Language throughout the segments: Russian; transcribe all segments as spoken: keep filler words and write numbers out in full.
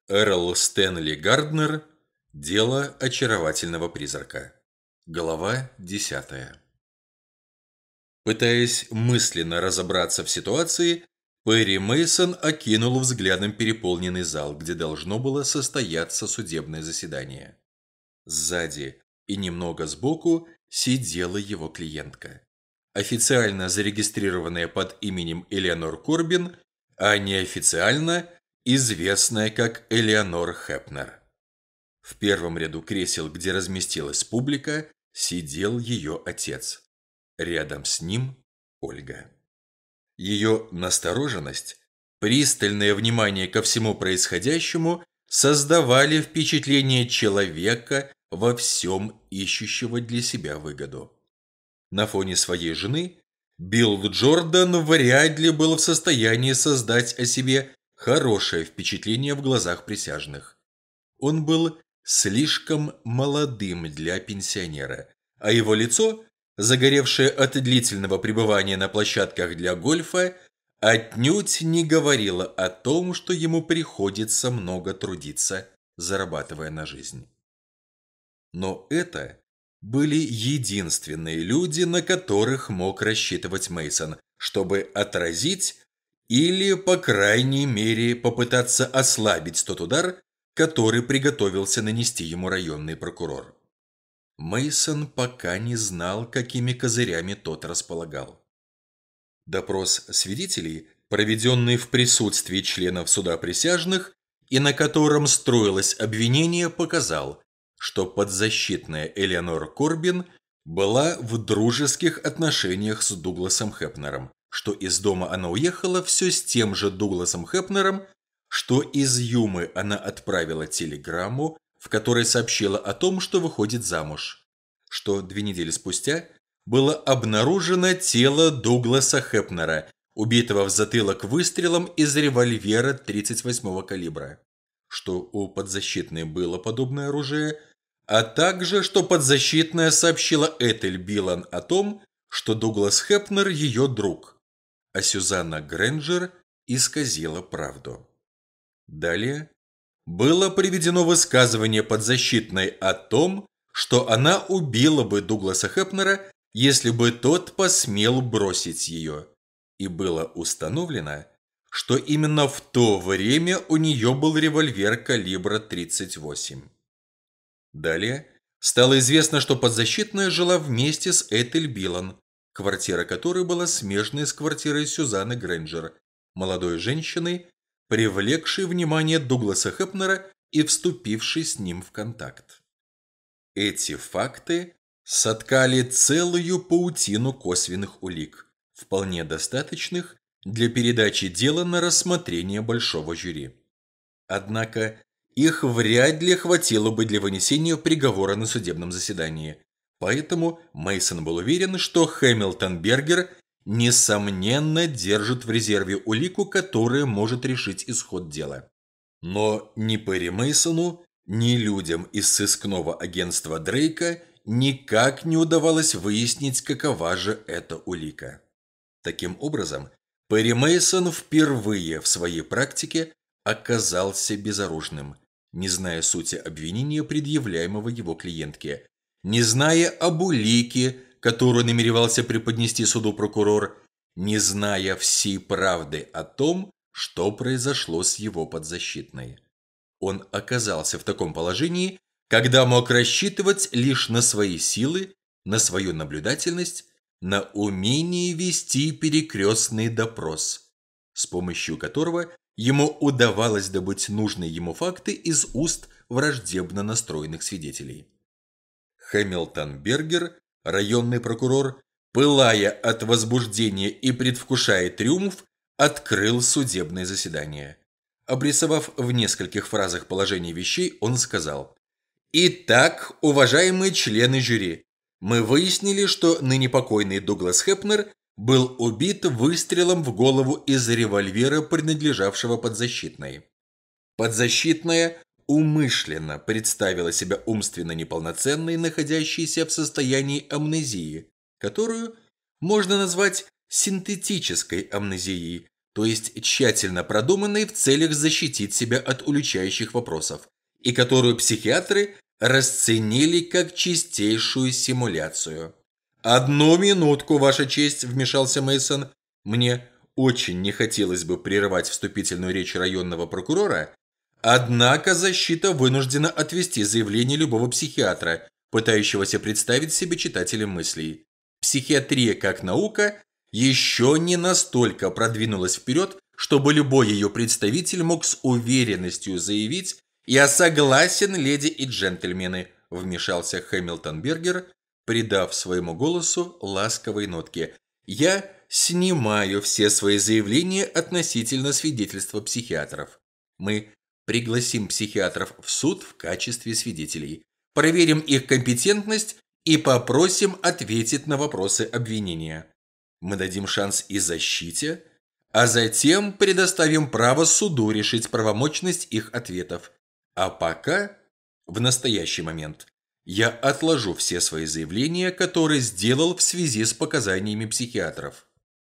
Эрл Стэнли Гарднер. Дело очаровательного призрака. Глава десятая. Пытаясь мысленно разобраться в ситуации, Перри Мейсон окинул взглядом переполненный зал, где должно было состояться судебное заседание. Сзади и немного сбоку сидела его клиентка, официально зарегистрированная под именем Элеонор Корбин, а неофициально известная как Элеонор Хепнер. В первом ряду кресел, где разместилась публика, сидел ее отец. Рядом с ним Ольга. Ее настороженность, пристальное внимание ко всему происходящему создавали впечатление человека, во всем ищущего для себя выгоду. На фоне своей жены Билл Джордан вряд ли был в состоянии создать о себе хорошее впечатление в глазах присяжных. Он был слишком молодым для пенсионера, а его лицо, загоревшее от длительного пребывания на площадках для гольфа, отнюдь не говорило о том, что ему приходится много трудиться, зарабатывая на жизнь. Но это были единственные люди, на которых мог рассчитывать Мейсон, чтобы отразить или, по крайней мере, попытаться ослабить тот удар, который приготовился нанести ему районный прокурор. Мейсон пока не знал, какими козырями тот располагал. Допрос свидетелей, проведенный в присутствии членов суда присяжных и на котором строилось обвинение, показал, что подзащитная Элеонор Корбин была в дружеских отношениях с Дугласом Хепнером, что из дома она уехала все с тем же Дугласом Хепнером, что из Юмы она отправила телеграмму, в которой сообщила о том, что выходит замуж, что две недели спустя было обнаружено тело Дугласа Хепнера, убитого в затылок выстрелом из револьвера тридцать восьмого калибра, что у подзащитной было подобное оружие, а также, что подзащитная сообщила Этель Билан о том, что Дуглас Хепнер ее друг, а Сюзанна Грэнджер исказила правду. Далее было приведено высказывание подзащитной о том, что она убила бы Дугласа Хепнера, если бы тот посмел бросить ее, и было установлено, что именно в то время у нее был револьвер калибра тридцать восемь. Далее стало известно, что подзащитная жила вместе с Этель Билан, квартира которой была смежной с квартирой Сюзанны Грэнджер, молодой женщиной, привлекшей внимание Дугласа Хепнера и вступившей с ним в контакт. Эти факты соткали целую паутину косвенных улик, вполне достаточных для передачи дела на рассмотрение большого жюри. Однако их вряд ли хватило бы для вынесения приговора на судебном заседании, поэтому Мейсон был уверен, что Хэмилтон Бергер несомненно держит в резерве улику, которая может решить исход дела. Но ни Перри Мейсону, ни людям из сыскного агентства Дрейка никак не удавалось выяснить, какова же эта улика. Таким образом, Перри Мейсон впервые в своей практике оказался безоружным, не зная сути обвинения, предъявляемого его клиентке, не зная об улике, которую намеревался преподнести суду прокурор, не зная всей правды о том, что произошло с его подзащитной. Он оказался в таком положении, когда мог рассчитывать лишь на свои силы, на свою наблюдательность, на умение вести перекрестный допрос, с помощью которого ему удавалось добыть нужные ему факты из уст враждебно настроенных свидетелей. Хэмилтон Бергер, районный прокурор, пылая от возбуждения и предвкушая триумф, открыл судебное заседание. Обрисовав в нескольких фразах положение вещей, он сказал: «Итак, уважаемые члены жюри, мы выяснили, что ныне покойный Дуглас Хепнер был убит выстрелом в голову из револьвера, принадлежавшего подзащитной. Подзащитная умышленно представила себя умственно неполноценной, находящейся в состоянии амнезии, которую можно назвать синтетической амнезией, то есть тщательно продуманной в целях защитить себя от уличающих вопросов, и которую психиатры расценили как чистейшую симуляцию. «Одну минутку, Ваша честь», – вмешался Мейсон. Мне очень не хотелось бы прерывать вступительную речь районного прокурора, однако защита вынуждена отвести заявление любого психиатра, пытающегося представить себе читателем мыслей. Психиатрия как наука еще не настолько продвинулась вперед, чтобы любой ее представитель мог с уверенностью заявить: «Я согласен, леди и джентльмены», – вмешался Хэмилтон Бергер, придав своему голосу ласковые нотки. «Я снимаю все свои заявления относительно свидетельства психиатров. Мы пригласим психиатров в суд в качестве свидетелей, проверим их компетентность и попросим ответить на вопросы обвинения. Мы дадим шанс и защите, а затем предоставим право суду решить правомочность их ответов. А пока, в настоящий момент, я отложу все свои заявления, которые сделал в связи с показаниями психиатров.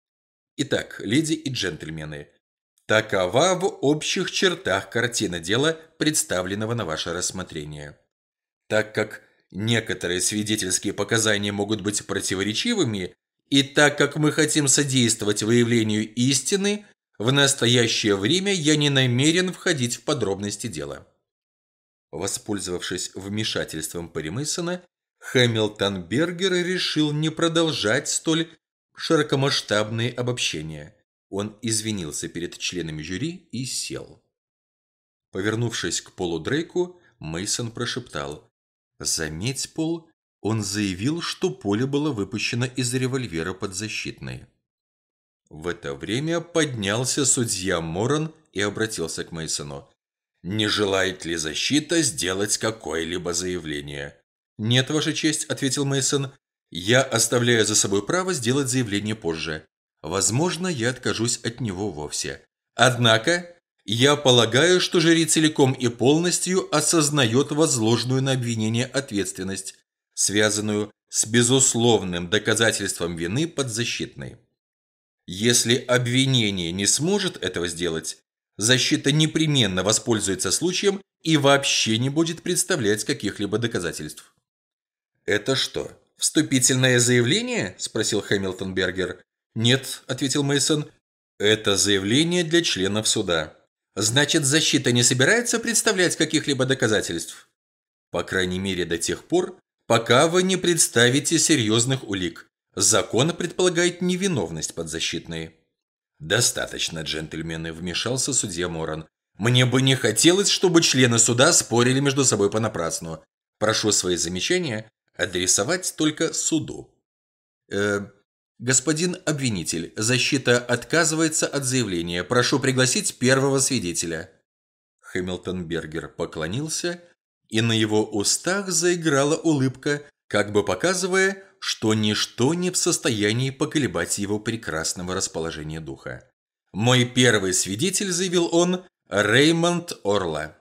Итак, леди и джентльмены, такова в общих чертах картина дела, представленного на ваше рассмотрение. Так как некоторые свидетельские показания могут быть противоречивыми, и так как мы хотим содействовать выявлению истины, в настоящее время я не намерен входить в подробности дела». Воспользовавшись вмешательством Перри Мейсона, Хэмилтон Бергер решил не продолжать столь широкомасштабные обобщения. Он извинился перед членами жюри и сел. Повернувшись к Полу Дрейку, Мейсон прошептал: «Заметь, Пол, он заявил, что пуля была выпущена из револьвера подзащитной». В это время поднялся судья Моран и обратился к Мейсону: «Не желает ли защита сделать какое-либо заявление?» «Нет, Ваша честь», – ответил Мейсон. «Я оставляю за собой право сделать заявление позже. Возможно, я откажусь от него вовсе. Однако, я полагаю, что жюри целиком и полностью осознает возложенную на обвинение ответственность, связанную с безусловным доказательством вины подзащитной. Если обвинение не сможет этого сделать, защита непременно воспользуется случаем и вообще не будет представлять каких-либо доказательств». «Это что, вступительное заявление?» – спросил Хэмилтон Бергер. «Нет», – ответил Мейсон. «Это заявление для членов суда». «Значит, защита не собирается представлять каких-либо доказательств?» «По крайней мере, до тех пор, пока вы не представите серьезных улик. Закон предполагает невиновность подзащитной». «Достаточно, джентльмены», – вмешался судья Моран. «Мне бы не хотелось, чтобы члены суда спорили между собой понапрасну. Прошу свои замечания адресовать только суду». «Э, господин обвинитель, защита отказывается от заявления. Прошу пригласить первого свидетеля». Хэмилтон Бергер поклонился, и на его устах заиграла улыбка, как бы показывая, что ничто не в состоянии поколебать его прекрасного расположения духа. «Мой первый свидетель», – заявил он, – «Реймонд Орла».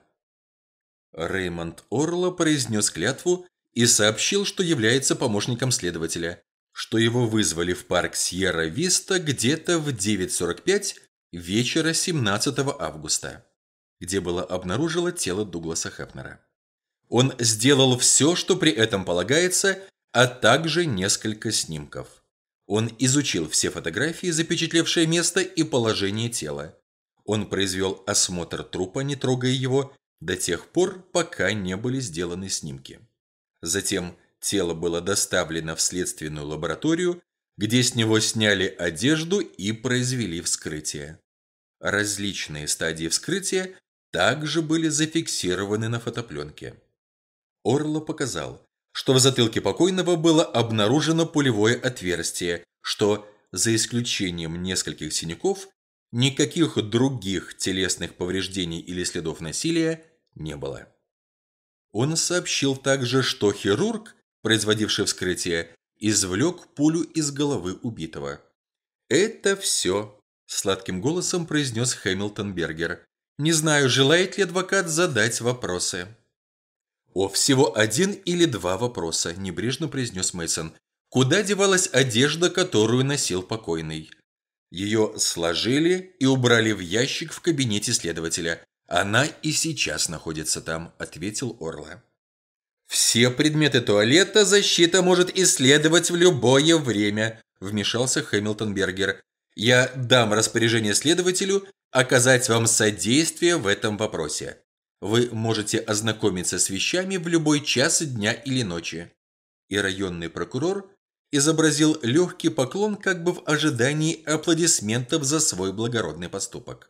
Реймонд Орла произнес клятву и сообщил, что является помощником следователя, что его вызвали в парк Сьерра-Виста где-то в девять сорок пять вечера семнадцатого августа, где было обнаружено тело Дугласа Хефнера. Он сделал все, что при этом полагается, а также несколько снимков. Он изучил все фотографии, запечатлевшие место и положение тела. Он произвел осмотр трупа, не трогая его, до тех пор, пока не были сделаны снимки. Затем тело было доставлено в следственную лабораторию, где с него сняли одежду и произвели вскрытие. Различные стадии вскрытия также были зафиксированы на фотопленке. Орло показал, что в затылке покойного было обнаружено пулевое отверстие, что, за исключением нескольких синяков, никаких других телесных повреждений или следов насилия не было. Он сообщил также, что хирург, производивший вскрытие, извлек пулю из головы убитого. «Это все», – сладким голосом произнес Хэмилтон Бергер. «Не знаю, желает ли адвокат задать вопросы». «О, всего один или два вопроса», – небрежно произнес Мейсон. «Куда девалась одежда, которую носил покойный?» Ее сложили и убрали в ящик в кабинете следователя. Она и сейчас находится там, ответил Орла. Все предметы туалета защита может исследовать в любое время, вмешался Хэмилтон Бергер. Я дам распоряжение следователю оказать вам содействие в этом вопросе. Вы можете ознакомиться с вещами в любой час дня или ночи. И районный прокурор изобразил легкий поклон, как бы в ожидании аплодисментов за свой благородный поступок.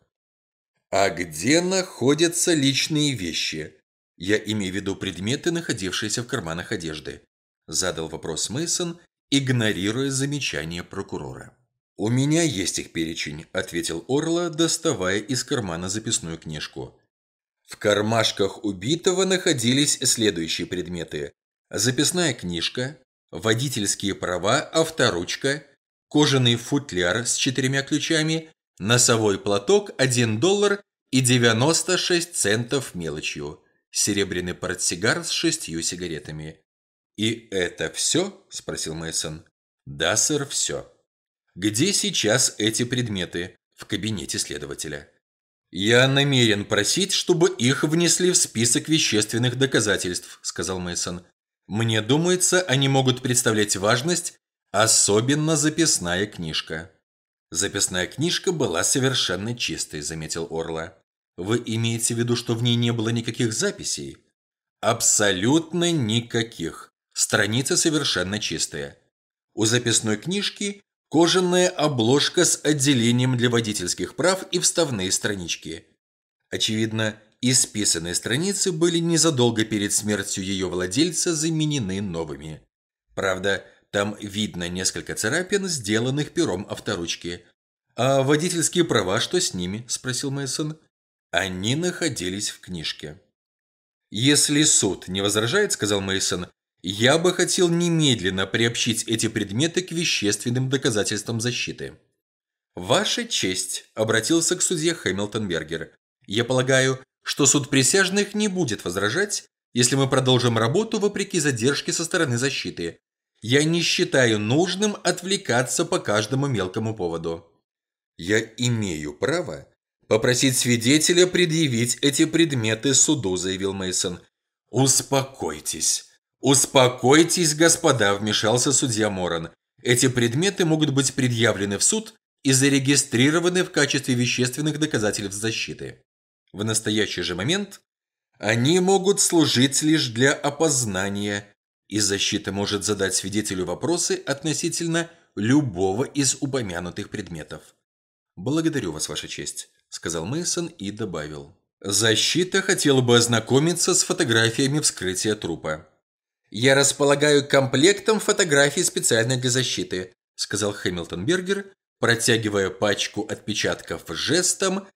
А где находятся личные вещи? Я имею в виду предметы, находившиеся в карманах одежды, задал вопрос Мейсон, игнорируя замечание прокурора. У меня есть их перечень, ответил Орла, доставая из кармана записную книжку. В кармашках убитого находились следующие предметы: записная книжка, водительские права, авторучка, кожаный футляр с четырьмя ключами, носовой платок, один доллар и девяносто шесть центов мелочью, серебряный портсигар с шестью сигаретами. «И это все?» – спросил Мейсон. «Да, сэр, все». «Где сейчас эти предметы?» «В кабинете следователя». «Я намерен просить, чтобы их внесли в список вещественных доказательств», – сказал Мейсон. «Мне думается, они могут представлять важность, особенно записная книжка». «Записная книжка была совершенно чистой», – заметил Орла. «Вы имеете в виду, что в ней не было никаких записей?» «Абсолютно никаких. Страница совершенно чистая. У записной книжки кожаная обложка с отделением для водительских прав и вставные странички. Очевидно, исписанные страницы были незадолго перед смертью ее владельца заменены новыми. Правда, там видно несколько царапин, сделанных пером авторучки. «А водительские права, что с ними?» – спросил Мейсон. «Они находились в книжке». «Если суд не возражает, – сказал Мейсон, – я бы хотел немедленно приобщить эти предметы к вещественным доказательствам защиты». «Ваша честь», – обратился к судье Хэмилтон Бергер. «Я полагаю, что суд присяжных не будет возражать, если мы продолжим работу вопреки задержке со стороны защиты. Я не считаю нужным отвлекаться по каждому мелкому поводу». «Я имею право попросить свидетеля предъявить эти предметы суду», – заявил Мейсон. «Успокойтесь, успокойтесь, господа», – вмешался судья Моран. «Эти предметы могут быть предъявлены в суд и зарегистрированы в качестве вещественных доказательств защиты. В настоящий же момент они могут служить лишь для опознания, и защита может задать свидетелю вопросы относительно любого из упомянутых предметов». «Благодарю вас, Ваша честь», – сказал Мейсон и добавил. «Защита хотела бы ознакомиться с фотографиями вскрытия трупа». «Я располагаю комплектом фотографий специально для защиты», – сказал Хэмилтон Бергер, протягивая пачку отпечатков жестом,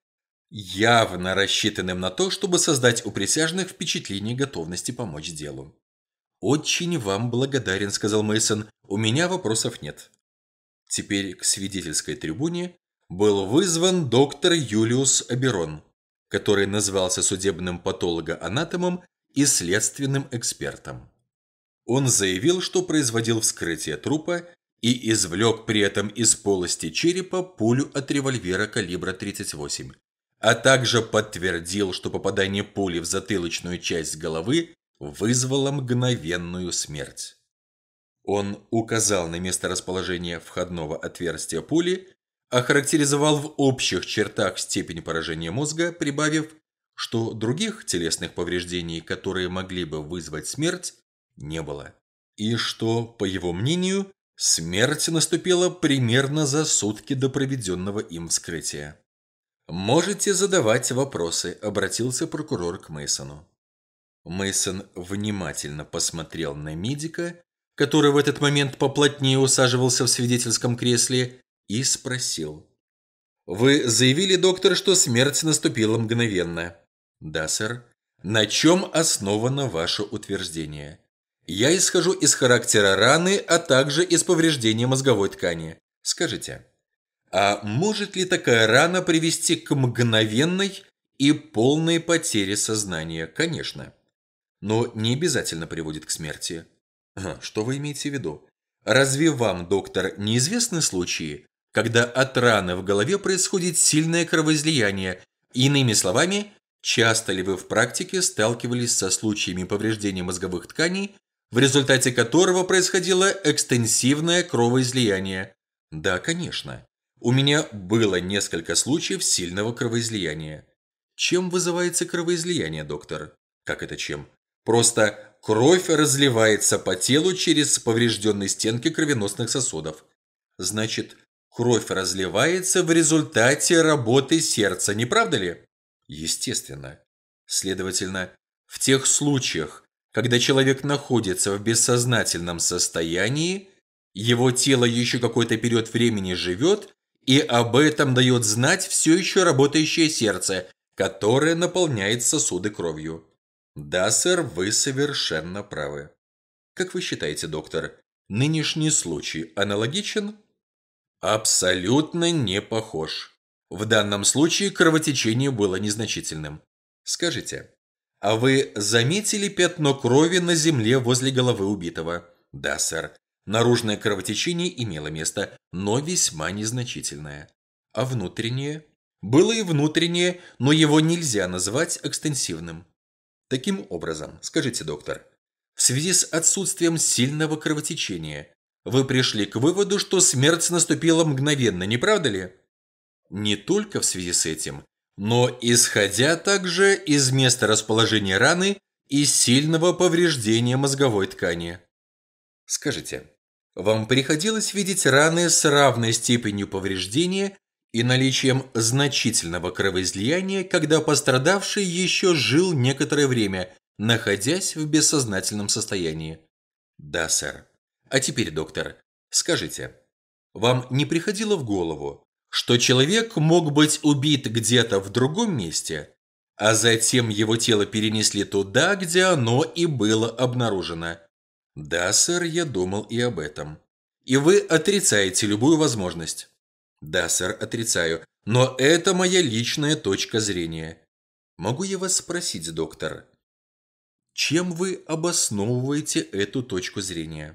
явно рассчитанным на то, чтобы создать у присяжных впечатление готовности помочь делу. «Очень вам благодарен», – сказал Мейсон. «У меня вопросов нет». Теперь к свидетельской трибуне был вызван доктор Юлиус Оберон, который назвался судебным патологоанатомом и следственным экспертом. Он заявил, что производил вскрытие трупа и извлек при этом из полости черепа пулю от револьвера калибра тридцать восемь, а также подтвердил, что попадание пули в затылочную часть головы вызвало мгновенную смерть. Он указал на месторасположение входного отверстия пули, охарактеризовал в общих чертах степень поражения мозга, прибавив, что других телесных повреждений, которые могли бы вызвать смерть, не было. И что, по его мнению, смерть наступила примерно за сутки до проведенного им вскрытия. «Можете задавать вопросы», – обратился прокурор к Мейсону. Мейсон внимательно посмотрел на медика, который в этот момент поплотнее усаживался в свидетельском кресле, и спросил. «Вы заявили, доктор, что смерть наступила мгновенно?» «Да, сэр». «На чем основано ваше утверждение?» «Я исхожу из характера раны, а также из повреждения мозговой ткани. Скажите, а может ли такая рана привести к мгновенной и полной потере сознания?» «Конечно. Но не обязательно приводит к смерти». «Что вы имеете в виду? Разве вам, доктор, неизвестны случаи, когда от раны в голове происходит сильное кровоизлияние. Иными словами, часто ли вы в практике сталкивались со случаями повреждения мозговых тканей, в результате которого происходило экстенсивное кровоизлияние? Да, конечно. У меня было несколько случаев сильного кровоизлияния. Чем вызывается кровоизлияние, доктор? Как это чем? Просто кровь разливается по телу через поврежденные стенки кровеносных сосудов. Значит, кровь разливается в результате работы сердца, не правда ли? Естественно. Следовательно, в тех случаях, когда человек находится в бессознательном состоянии, его тело еще какой-то период времени живет, и об этом дает знать все еще работающее сердце, которое наполняет сосуды кровью. Да, сэр, вы совершенно правы. Как вы считаете, доктор, нынешний случай аналогичен? Абсолютно не похож. В данном случае кровотечение было незначительным. Скажите, а вы заметили пятно крови на земле возле головы убитого? Да, сэр. Наружное кровотечение имело место, но весьма незначительное. А внутреннее? Было и внутреннее, но его нельзя назвать экстенсивным. Таким образом, скажите, доктор, в связи с отсутствием сильного кровотечения, вы пришли к выводу, что смерть наступила мгновенно, не правда ли? Не только в связи с этим, но исходя также из места расположения раны и сильного повреждения мозговой ткани. Скажите, вам приходилось видеть раны с равной степенью повреждения и наличием значительного кровоизлияния, когда пострадавший еще жил некоторое время, находясь в бессознательном состоянии? Да, сэр. А теперь, доктор, скажите, вам не приходило в голову, что человек мог быть убит где-то в другом месте, а затем его тело перенесли туда, где оно и было обнаружено? Да, сэр, я думал и об этом. И вы отрицаете любую возможность? Да, сэр, отрицаю, но это моя личная точка зрения. Могу я вас спросить, доктор, чем вы обосновываете эту точку зрения?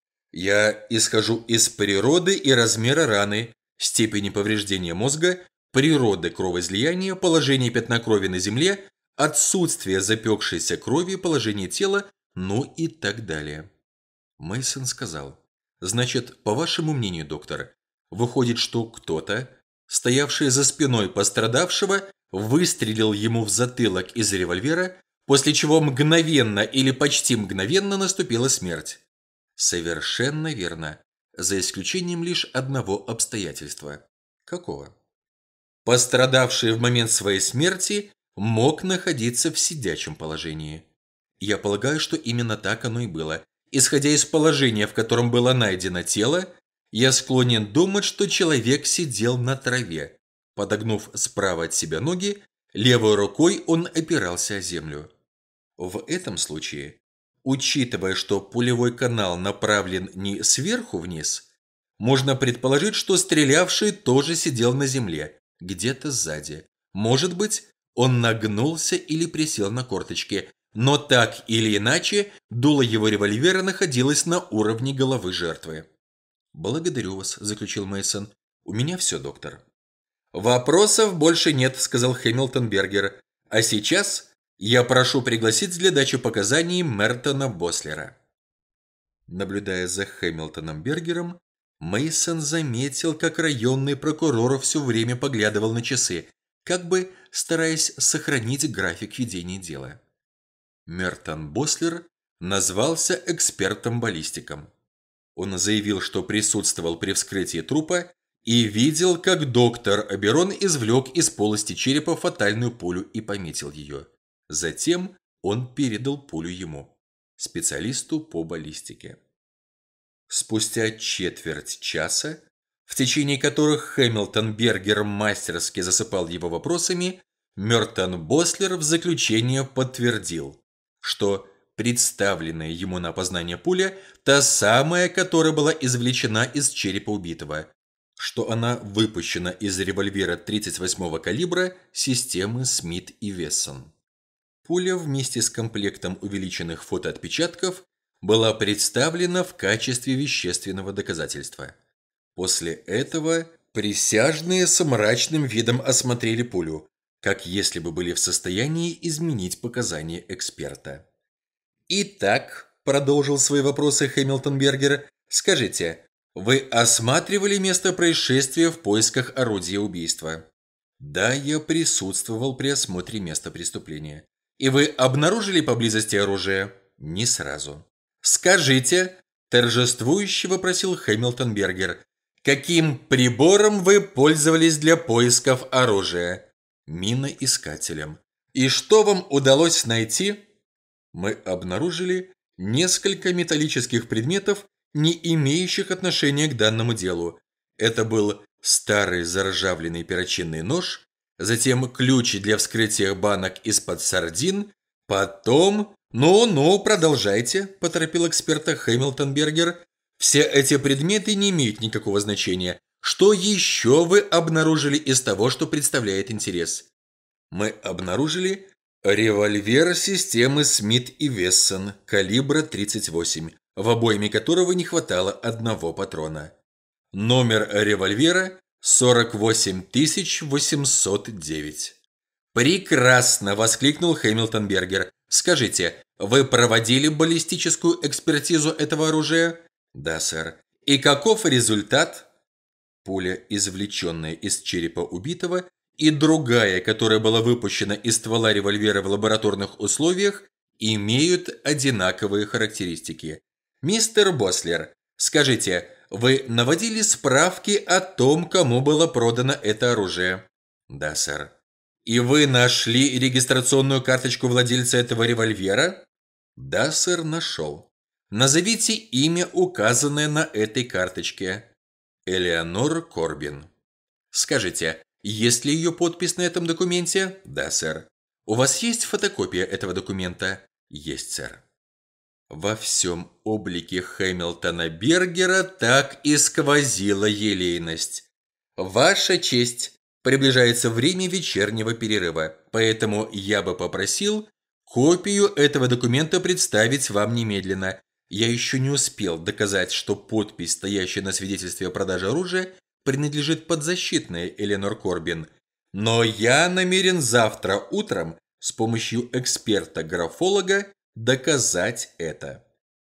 Я исхожу из природы и размера раны, степени повреждения мозга, природы кровоизлияния, положения пятна крови на земле, отсутствия запекшейся крови, положения тела, ну и так далее. Мейсон сказал: значит, по вашему мнению, доктор, выходит, что кто-то, стоявший за спиной пострадавшего, выстрелил ему в затылок из револьвера, после чего мгновенно или почти мгновенно наступила смерть. Совершенно верно, за исключением лишь одного обстоятельства. Какого? Пострадавший в момент своей смерти мог находиться в сидячем положении. Я полагаю, что именно так оно и было. Исходя из положения, в котором было найдено тело, я склонен думать, что человек сидел на траве. Подогнув справа от себя ноги, левой рукой он опирался о землю. В этом случае, учитывая, что пулевой канал направлен не сверху вниз, можно предположить, что стрелявший тоже сидел на земле, где-то сзади. Может быть, он нагнулся или присел на корточки, но так или иначе, дуло его револьвера находилось на уровне головы жертвы. «Благодарю вас», – заключил Мейсон. «У меня все, доктор». «Вопросов больше нет», – сказал Хэмилтон Бергер. «А сейчас я прошу пригласить для дачи показаний Мертона Бослера». Наблюдая за Хэмилтоном Бергером, Мейсон заметил, как районный прокурор все время поглядывал на часы, как бы стараясь сохранить график ведения дела. Мертон Бослер назвался экспертом-баллистиком. Он заявил, что присутствовал при вскрытии трупа и видел, как доктор Оберон извлек из полости черепа фатальную пулю и пометил ее. Затем он передал пулю ему, специалисту по баллистике. Спустя четверть часа, в течение которых Хэмилтон Бергер мастерски засыпал его вопросами, Мертон Бослер в заключение подтвердил, что представленная ему на опознание пуля та самая, которая была извлечена из черепа убитого, что она выпущена из револьвера тридцать восьмого калибра системы Смит и Вессон. Пуля вместе с комплектом увеличенных фотоотпечатков была представлена в качестве вещественного доказательства. После этого Присяжные с мрачным видом осмотрели пулю, как если бы были в состоянии изменить показания эксперта. «Итак», – продолжил свои вопросы Хэмилтон Бергер, – «скажите, вы осматривали место происшествия в поисках орудия убийства?» «Да, я присутствовал при осмотре места преступления». «И вы обнаружили поблизости оружие?» «Не сразу». «Скажите», – торжествующе вопросил Хэмилтон Бергер, – «каким прибором вы пользовались для поисков оружия?» «Миноискателем». «И что вам удалось найти?» «Мы обнаружили несколько металлических предметов, не имеющих отношения к данному делу. Это был старый заржавленный перочинный нож, затем ключи для вскрытия банок из-под сардин, потом...» «Ну-ну, продолжайте», – поторопил эксперта Хэмилтон Бергер. «Все эти предметы не имеют никакого значения. Что еще вы обнаружили из того, что представляет интерес?» «Мы обнаружили револьвер системы Смит и Вессон калибра тридцать восемь, в обойме которого не хватало одного патрона. Номер револьвера сорок восемь тысяч восемьсот девять». «Прекрасно!» – воскликнул Хэмилтон Бергер. «Скажите, вы проводили баллистическую экспертизу этого оружия?» «Да, сэр». «И каков результат?» Пуля, извлеченная из черепа убитого, и другая, которая была выпущена из ствола револьвера в лабораторных условиях, имеют одинаковые характеристики. «Мистер Бослер, скажите, вы наводили справки о том, кому было продано это оружие?» «Да, сэр». «И вы нашли регистрационную карточку владельца этого револьвера?» «Да, сэр, нашел». «Назовите имя, указанное на этой карточке». «Элеонор Корбин». «Скажите, есть ли ее подпись на этом документе?» «Да, сэр». «У вас есть фотокопия этого документа?» «Есть, сэр». Во всем облике Хэмилтона Бергера так и сквозила елейность. «Ваша честь, приближается время вечернего перерыва, поэтому я бы попросил копию этого документа представить вам немедленно. Я еще не успел доказать, что подпись, стоящая на свидетельстве о продаже оружия, принадлежит подзащитной Эленор Корбин. Но я намерен завтра утром с помощью эксперта-графолога доказать это.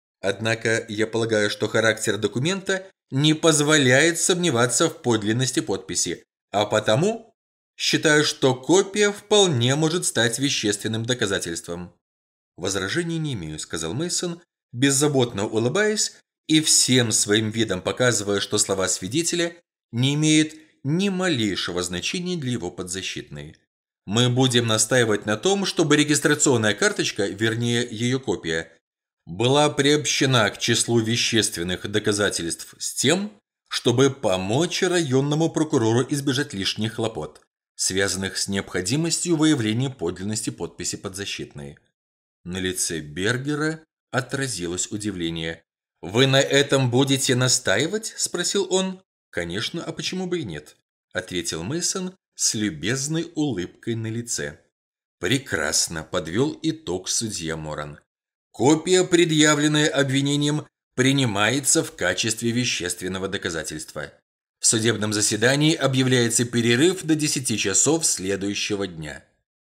Однако я полагаю, что характер документа не позволяет сомневаться в подлинности подписи, а потому считаю, что копия вполне может стать вещественным доказательством». «Возражений не имею», – сказал Мейсон, беззаботно улыбаясь и всем своим видом показывая, что слова свидетеля не имеют ни малейшего значения для его подзащитной. «Мы будем настаивать на том, чтобы регистрационная карточка, вернее ее копия, была приобщена к числу вещественных доказательств с тем, чтобы помочь районному прокурору избежать лишних хлопот, связанных с необходимостью выявления подлинности подписи подзащитной». На лице Бергера отразилось удивление. «Вы на этом будете настаивать?» – спросил он. «Конечно, а почему бы и нет?» – ответил Мейсон с любезной улыбкой на лице. «Прекрасно», – подвел итог судья Моран. «Копия, предъявленная обвинением, принимается в качестве вещественного доказательства. В судебном заседании объявляется перерыв до десяти часов следующего дня».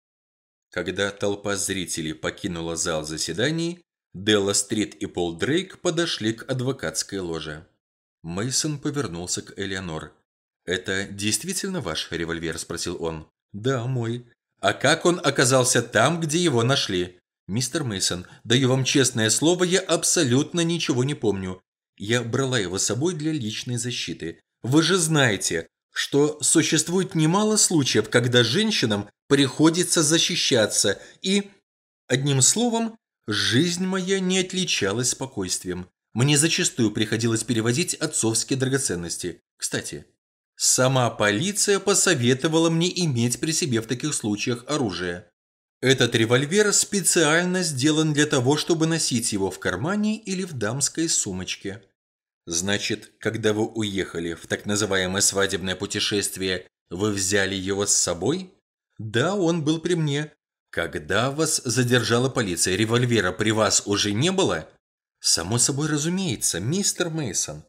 Когда толпа зрителей покинула зал заседаний, Делла Стрит и Пол Дрейк подошли к адвокатской ложе. Мейсон повернулся к Элеонор. «Это действительно ваш револьвер?» – спросил он. «Да, мой». «А как он оказался там, где его нашли?» «Мистер Мейсон, даю вам честное слово, я абсолютно ничего не помню. Я брала его с собой для личной защиты. Вы же знаете, что существует немало случаев, когда женщинам приходится защищаться, и, одним словом, жизнь моя не отличалась спокойствием. Мне зачастую приходилось перевозить отцовские драгоценности. Кстати, сама полиция посоветовала мне иметь при себе в таких случаях оружие. Этот револьвер специально сделан для того, чтобы носить его в кармане или в дамской сумочке». «Значит, когда вы уехали в так называемое свадебное путешествие, вы взяли его с собой?» «Да, он был при мне». «Когда вас задержала полиция, револьвера при вас уже не было?» «Само собой разумеется, мистер Мейсон.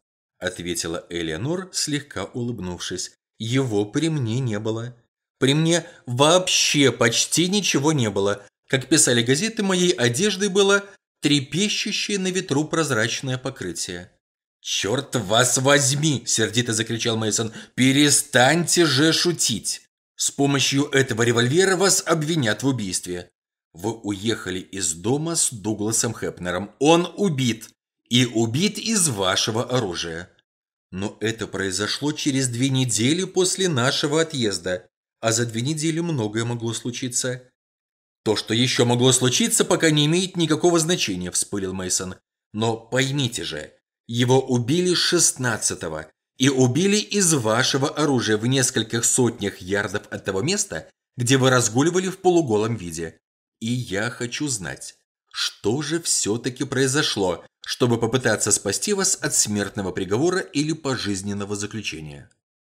ответила Элеонор, слегка улыбнувшись. Его при мне не было. При мне вообще почти ничего не было. Как писали газеты, моей одеждой было трепещущее на ветру прозрачное покрытие. «Черт вас возьми!» – сердито закричал Мейсон. «Перестаньте же шутить! С помощью этого револьвера вас обвинят в убийстве. Вы уехали из дома с Дугласом Хепнером. Он убит! И убит из вашего оружия. Но это произошло через две недели после нашего отъезда, а за две недели многое могло случиться». «То, что еще могло случиться, пока не имеет никакого значения», – вспылил Мейсон. «Но поймите же, его убили шестнадцатого и убили из вашего оружия в нескольких сотнях ярдов от того места, где вы разгуливали в полуголом виде. И я хочу знать, что же все-таки произошло, чтобы попытаться спасти вас от смертного приговора или пожизненного заключения».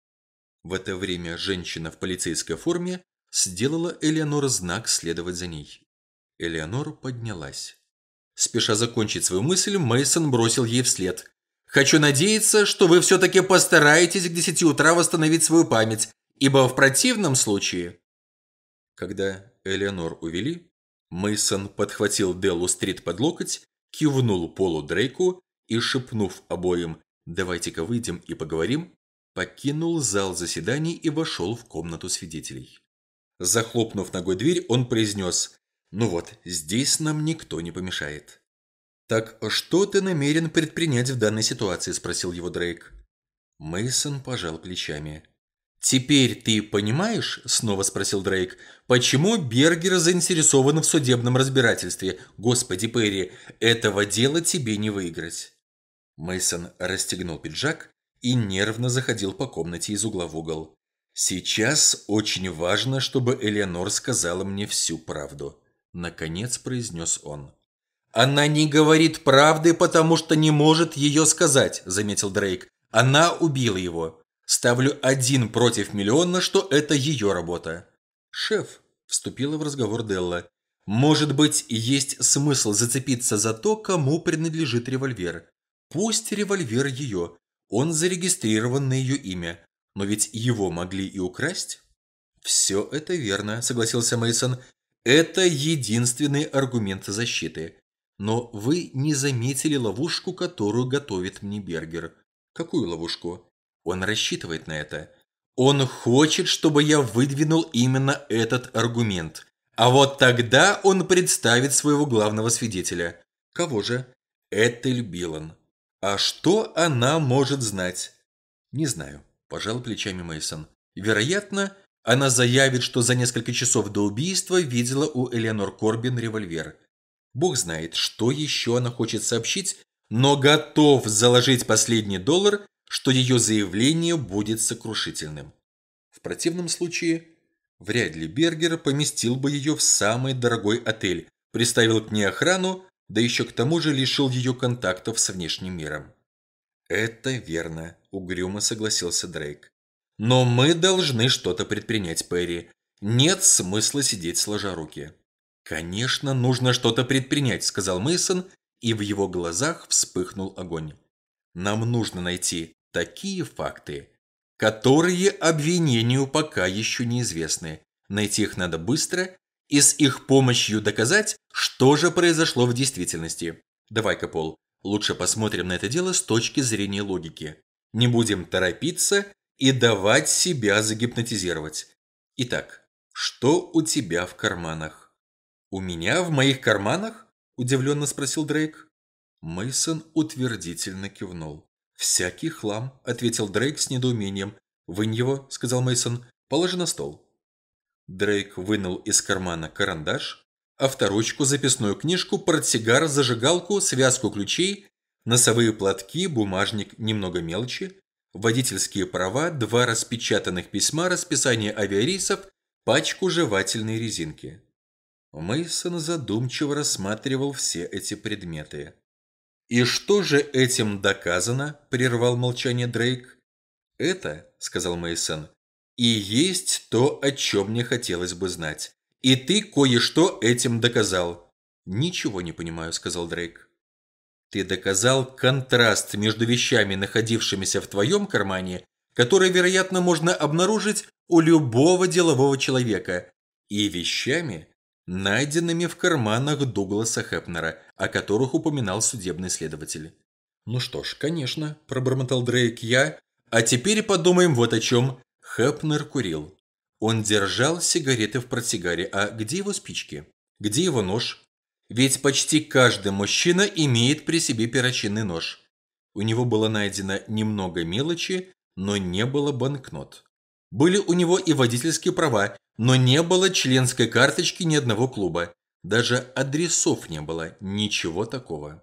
В это время женщина в полицейской форме сделала Элеонор знак следовать за ней. Элеонор поднялась. Спеша закончить свою мысль, Мейсон бросил ей вслед: «Хочу надеяться, что вы все-таки постараетесь к десяти утра восстановить свою память, ибо в противном случае...» Когда Элеонор увели, Мейсон подхватил Деллу Стрит под локоть, кивнул Полу Дрейку и, шепнув обоим «давайте-ка выйдем и поговорим», покинул зал заседаний и вошел в комнату свидетелей. Захлопнув ногой дверь, он произнес: «Ну вот, здесь нам никто не помешает». «Так что ты намерен предпринять в данной ситуации?» – спросил его Дрейк. Мейсон пожал плечами. «Теперь ты понимаешь, – снова спросил Дрейк, – почему Бергер заинтересован в судебном разбирательстве? Господи, Перри, этого дела тебе не выиграть». Мейсон расстегнул пиджак и нервно заходил по комнате из угла в угол. «Сейчас очень важно, чтобы Элеонор сказала мне всю правду», – наконец произнес он. «Она не говорит правды, потому что не может ее сказать», – заметил Дрейк. «Она убила его. Ставлю один против миллиона, что это ее работа». «Шеф», – вступила в разговор Делла, – «может быть, есть смысл зацепиться за то, кому принадлежит револьвер. Пусть револьвер ее, он зарегистрирован на ее имя. Но ведь его могли и украсть». «Все это верно», – согласился Мейсон. «Это единственный аргумент защиты. Но вы не заметили ловушку, которую готовит мне Бергер». «Какую ловушку?» «Он рассчитывает на это. Он хочет, чтобы я выдвинул именно этот аргумент. А вот тогда он представит своего главного свидетеля». «Кого же?» «Этель Билан». «А что она может знать?» «Не знаю», – пожал плечами Мейсон. «Вероятно, она заявит, что за несколько часов до убийства видела у Элеонор Корбин револьвер. Бог знает, что еще она хочет сообщить, но готов заложить последний доллар, что ее заявление будет сокрушительным. В противном случае, вряд ли Бергер поместил бы ее в самый дорогой отель, приставил к ней охрану, да еще к тому же лишил ее контактов с внешним миром». «Это верно», – угрюмо согласился Дрейк. «Но мы должны что-то предпринять, Перри. Нет смысла сидеть сложа руки». «Конечно, нужно что-то предпринять», – сказал Мейсон, и в его глазах вспыхнул огонь. «Нам нужно найти такие факты, которые обвинению пока еще неизвестны. Найти их надо быстро и с их помощью доказать, что же произошло в действительности. Давай-ка, Пол, лучше посмотрим на это дело с точки зрения логики. Не будем торопиться и давать себя загипнотизировать. Итак, что у тебя в карманах?» «У меня в моих карманах?» – удивленно спросил Дрейк. Мейсон утвердительно кивнул. «Всякий хлам», – ответил Дрейк с недоумением. «Вынь его», – сказал Мейсон. «Положи на стол». Дрейк вынул из кармана карандаш, авторучку, записную книжку, портсигар, зажигалку, связку ключей, носовые платки, бумажник, немного мелочи, водительские права, два распечатанных письма, расписание авиарейсов, пачку жевательной резинки. Мейсон задумчиво рассматривал все эти предметы. «И что же этим доказано?» – прервал молчание Дрейк. «Это, – сказал Мейсон, – и есть то, о чем мне хотелось бы знать. И ты кое-что этим доказал». «Ничего не понимаю», – сказал Дрейк. Ты доказал контраст между вещами, находившимися в твоем кармане, которые, вероятно, можно обнаружить у любого делового человека, и вещами, найденными в карманах Дугласа Хепнера, о которых упоминал судебный следователь. «Ну что ж, конечно», – пробормотал Дрейк, – «я...» «А теперь подумаем вот о чем». Хепнер курил. Он держал сигареты в портсигаре. А где его спички? Где его нож? Ведь почти каждый мужчина имеет при себе перочинный нож. У него было найдено немного мелочи, но не было банкнот. Были у него и водительские права, но не было членской карточки ни одного клуба. Даже адресов не было, ничего такого.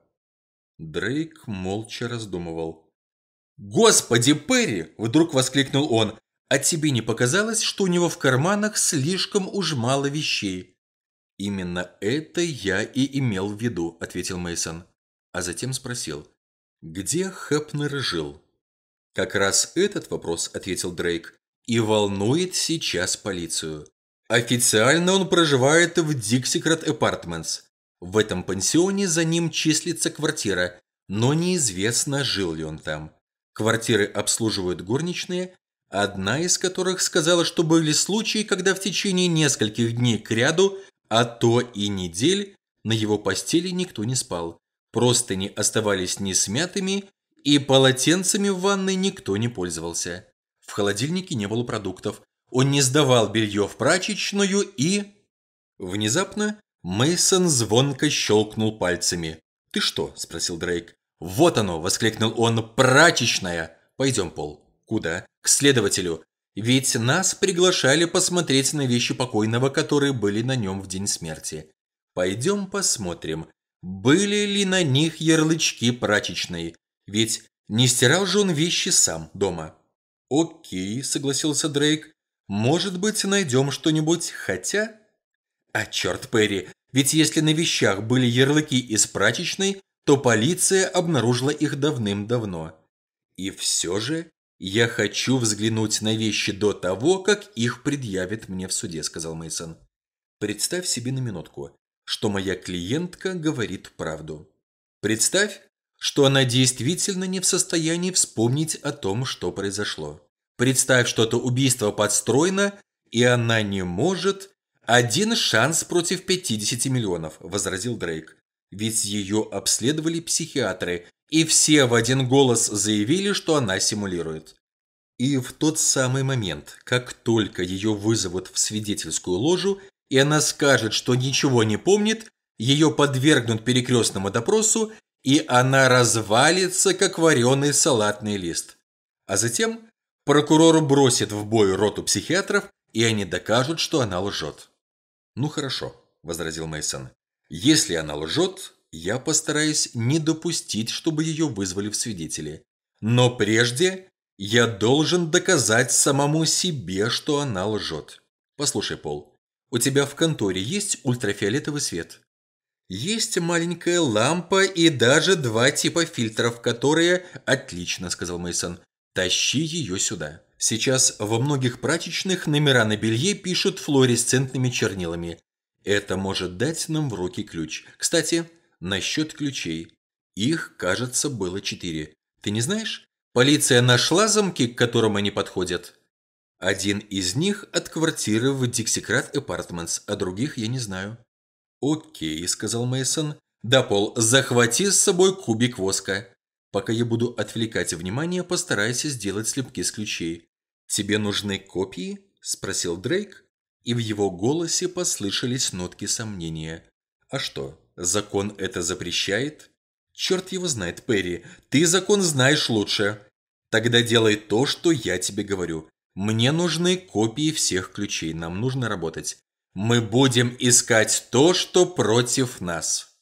Дрейк молча раздумывал. «Господи, Перри!» – вдруг воскликнул он. «А тебе не показалось, что у него в карманах слишком уж мало вещей?» «Именно это я и имел в виду», – ответил Мейсон, а затем спросил. «Где Хепнер жил?» «Как раз этот вопрос», – ответил Дрейк, – «и волнует сейчас полицию. Официально он проживает в Диксикрат Апартментс. В этом пансионе за ним числится квартира, но неизвестно, жил ли он там. Квартиры обслуживают горничные, одна из которых сказала, что были случаи, когда в течение нескольких дней кряду, а то и недель, на его постели никто не спал. Простыни оставались несмятыми, и полотенцами в ванной никто не пользовался. В холодильнике не было продуктов. Он не сдавал белье в прачечную и... Внезапно Мейсон звонко щелкнул пальцами. «Ты что?» – спросил Дрейк. «Вот оно!» – воскликнул он. «Прачечная!» «Пойдем, Пол». «Куда?» «К следователю. Ведь нас приглашали посмотреть на вещи покойного, которые были на нем в день смерти. Пойдем посмотрим, были ли на них ярлычки прачечной. Ведь не стирал же он вещи сам дома». «Окей», – согласился Дрейк. «Может быть, найдем что-нибудь, хотя...» «А черт, Перри, ведь если на вещах были ярлыки из прачечной, то полиция обнаружила их давным-давно. И все же я хочу взглянуть на вещи до того, как их предъявят мне в суде», – сказал Мейсон. «Представь себе на минутку, что моя клиентка говорит правду. Представь, что она действительно не в состоянии вспомнить о том, что произошло. Представь, что это убийство подстроено, и она не может... «Один шанс против пятидесяти миллионов», – возразил Дрейк. «Ведь ее обследовали психиатры, и все в один голос заявили, что она симулирует. И в тот самый момент, как только ее вызовут в свидетельскую ложу, и она скажет, что ничего не помнит, ее подвергнут перекрестному допросу, и она развалится, как вареный салатный лист. А затем прокурор бросит в бой роту психиатров, и они докажут, что она лжет». «Ну хорошо», – возразил Мейсон. «Если она лжет, я постараюсь не допустить, чтобы ее вызвали в свидетели. Но прежде я должен доказать самому себе, что она лжет. Послушай, Пол, у тебя в конторе есть ультрафиолетовый свет?» «Есть маленькая лампа и даже два типа фильтров, которые...» «Отлично», – сказал Мейсон. «Тащи ее сюда». Сейчас во многих прачечных номера на белье пишут флуоресцентными чернилами. Это может дать нам в руки ключ. Кстати, насчет ключей. Их, кажется, было четыре. Ты не знаешь? Полиция нашла замки, к которым они подходят. Один из них от квартиры в Диксикрат Апартментс, а других я не знаю. «Окей», – сказал Мейсон. «Да, Пол, захвати с собой кубик воска. Пока я буду отвлекать внимание, постарайся сделать слепки с ключей». «Тебе нужны копии?» – спросил Дрейк, и в его голосе послышались нотки сомнения. «А что, закон это запрещает?» «Черт его знает, Перри, ты закон знаешь лучше. Тогда делай то, что я тебе говорю. Мне нужны копии всех ключей, нам нужно работать. Мы будем искать то, что против нас».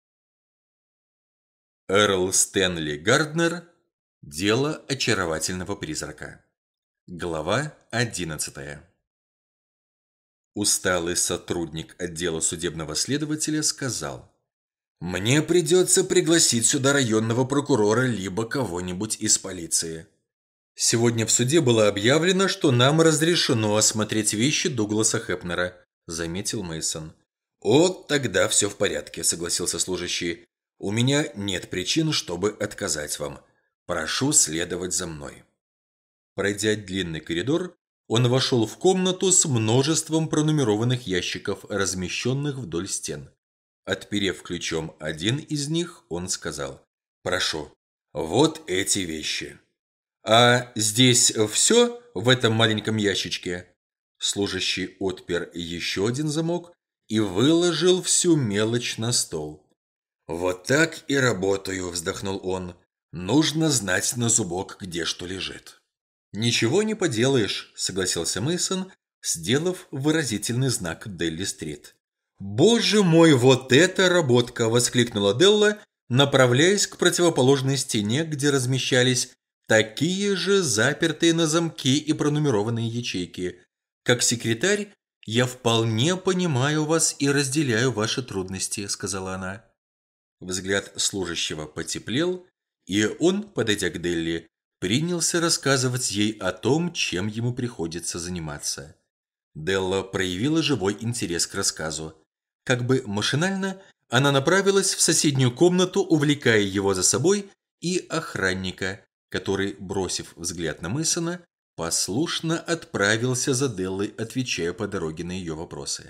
Эрл Стэнли Гарднер. Дело очаровательного призрака. Глава одиннадцатая. Усталый сотрудник отдела судебного следователя сказал: «Мне придется пригласить сюда районного прокурора либо кого-нибудь из полиции. Сегодня в суде было объявлено, что нам разрешено осмотреть вещи Дугласа Хепнера», – заметил Мейсон. «О, тогда все в порядке», – согласился служащий. У меня нет причин, чтобы отказать вам. Прошу следовать за мной». Пройдя длинный коридор, он вошел в комнату с множеством пронумерованных ящиков, размещенных вдоль стен. Отперев ключом один из них, он сказал: «Прошу, вот эти вещи». «А здесь все в этом маленьком ящичке?» Служащий отпер еще один замок и выложил всю мелочь на стол. «Вот так и работаю», – вздохнул он. «Нужно знать на зубок, где что лежит». «Ничего не поделаешь», – согласился Мейсон, сделав выразительный знак Делли-стрит. «Боже мой, вот это работка!» – воскликнула Делла, направляясь к противоположной стене, где размещались такие же запертые на замки и пронумерованные ячейки. «Как секретарь, я вполне понимаю вас и разделяю ваши трудности», – сказала она. Взгляд служащего потеплел, и он, подойдя к Делли, принялся рассказывать ей о том, чем ему приходится заниматься. Делла проявила живой интерес к рассказу. Как бы машинально она направилась в соседнюю комнату, увлекая его за собой и охранника, который, бросив взгляд на Мейсона, послушно отправился за Деллой, отвечая по дороге на ее вопросы.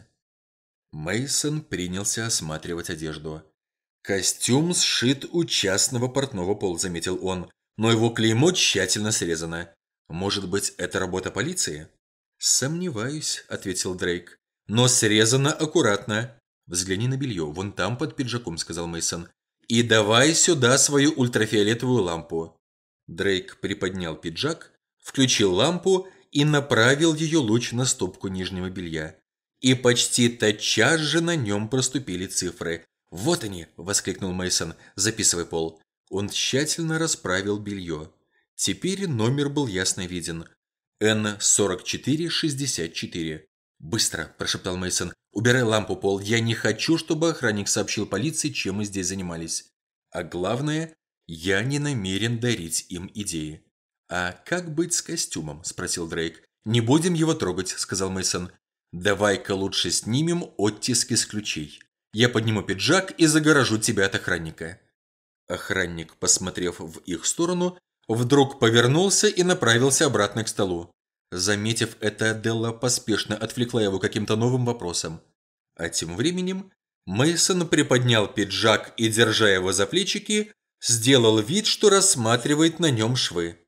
Мейсон принялся осматривать одежду. «Костюм сшит у частного портного, Пол», — заметил он, «но его клеймо тщательно срезано. Может быть, это работа полиции?» «Сомневаюсь», — ответил Дрейк, «но срезано аккуратно. Взгляни на белье, вон там под пиджаком», — сказал Мейсон. «И давай сюда свою ультрафиолетовую лампу». Дрейк приподнял пиджак, включил лампу и направил ее луч на стопку нижнего белья. И почти тотчас же на нем проступили цифры. «Вот они!» – воскликнул Мейсон, записывая, Пол. Он тщательно расправил белье. Теперь номер был ясно виден. Эн сорок четыре шестьдесят четыре. «Быстро!» – прошептал Мейсон. «Убирай лампу, Пол. Я не хочу, чтобы охранник сообщил полиции, чем мы здесь занимались. А главное, я не намерен дарить им идеи». «А как быть с костюмом?» – спросил Дрейк. «Не будем его трогать», – сказал Мейсон. «Давай-ка лучше снимем оттиски с ключей. Я подниму пиджак и загоражу тебя от охранника». Охранник, посмотрев в их сторону, вдруг повернулся и направился обратно к столу. Заметив это, Делла поспешно отвлекла его каким-то новым вопросом. А тем временем Мейсон приподнял пиджак и, держа его за плечики, сделал вид, что рассматривает на нем швы.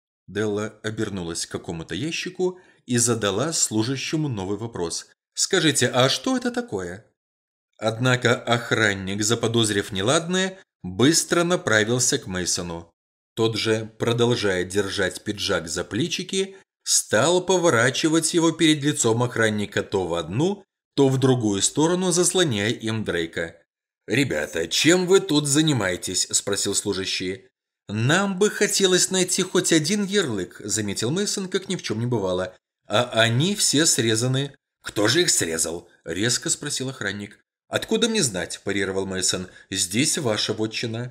Делла обернулась к какому-то ящику и задала служащему новый вопрос. «Скажите, а что это такое?» Однако охранник, заподозрив неладное, быстро направился к Мейсону. Тот же, продолжая держать пиджак за плечики, стал поворачивать его перед лицом охранника то в одну, то в другую сторону, заслоняя им Дрейка. «Ребята, чем вы тут занимаетесь?» – спросил служащий. «Нам бы хотелось найти хоть один ярлык», – заметил Мейсон, как ни в чем не бывало. «А они все срезаны». «Кто же их срезал?» – резко спросил охранник. «Откуда мне знать?» – парировал Мейсон. «Здесь ваша вотчина».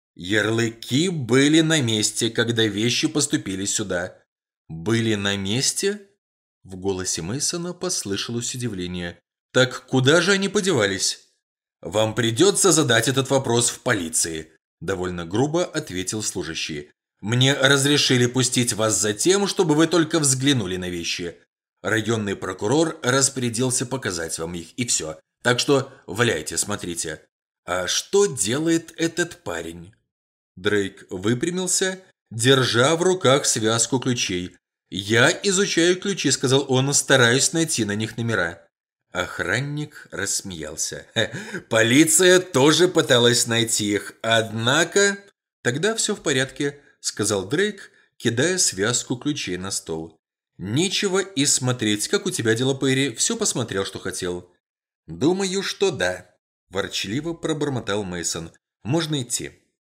«Ярлыки были на месте, когда вещи поступили сюда». «Были на месте?» В голосе Мейсона послышалось удивление. «Так куда же они подевались?» «Вам придется задать этот вопрос в полиции», – довольно грубо ответил служащий. «Мне разрешили пустить вас за тем, чтобы вы только взглянули на вещи. Районный прокурор распорядился показать вам их, и все. Так что валяйте, смотрите. А что делает этот парень?» Дрейк выпрямился, держа в руках связку ключей. «Я изучаю ключи», – сказал он, – «стараюсь найти на них номера». Охранник рассмеялся. «Полиция тоже пыталась найти их, однако...» «Тогда все в порядке», – сказал Дрейк, кидая связку ключей на стол. «Нечего и смотреть, как у тебя дела, Перри, все посмотрел, что хотел». «Думаю, что да», – ворчливо пробормотал Мейсон. «Можно идти».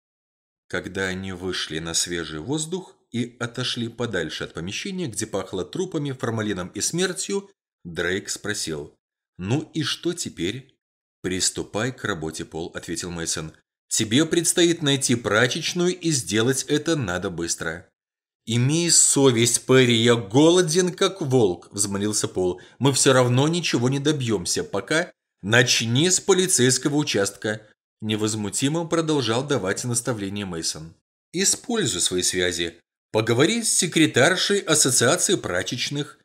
Когда они вышли на свежий воздух и отошли подальше от помещения, где пахло трупами, формалином и смертью, Дрейк спросил: «Ну и что теперь?» «Приступай к работе, Пол», – ответил Мейсон. «Тебе предстоит найти прачечную, и сделать это надо быстро». «Имей совесть, Перри, я голоден, как волк», – взмолился Пол. «Мы все равно ничего не добьемся, пока...» «Начни с полицейского участка». Невозмутимо продолжал давать наставление Мейсон. Используй свои связи. Поговори с секретаршей ассоциации прачечных.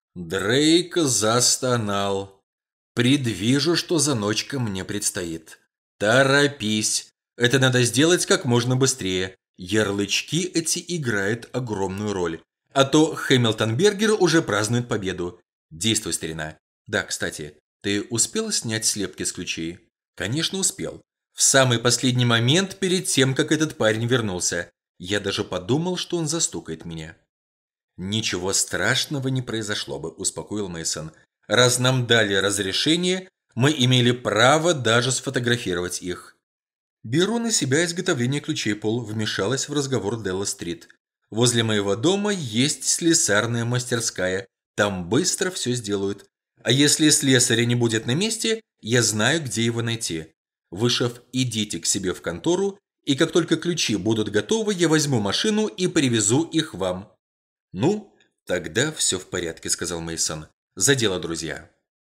Дрейк застонал. Предвижу, что заночка мне предстоит. Торопись. Это надо сделать как можно быстрее. Ярлычки эти играют огромную роль. А то Хэмилтон-Бергер уже празднует победу. Действуй, старина. Да, кстати, ты успел снять слепки с ключей? Конечно, успел. В самый последний момент перед тем, как этот парень вернулся. Я даже подумал, что он застукает меня. Ничего страшного не произошло бы, успокоил Мейсон. Раз нам дали разрешение, мы имели право даже сфотографировать их. Беру на себя изготовление ключей, Пол, вмешалась в разговор Делла Стрит. Возле моего дома есть слесарная мастерская. Там быстро все сделают. А если слесаря не будет на месте, я знаю, где его найти. Вы, шеф, идите к себе в контору, и как только ключи будут готовы, я возьму машину и привезу их вам. Ну, тогда все в порядке, сказал Мейсон. За дело, друзья.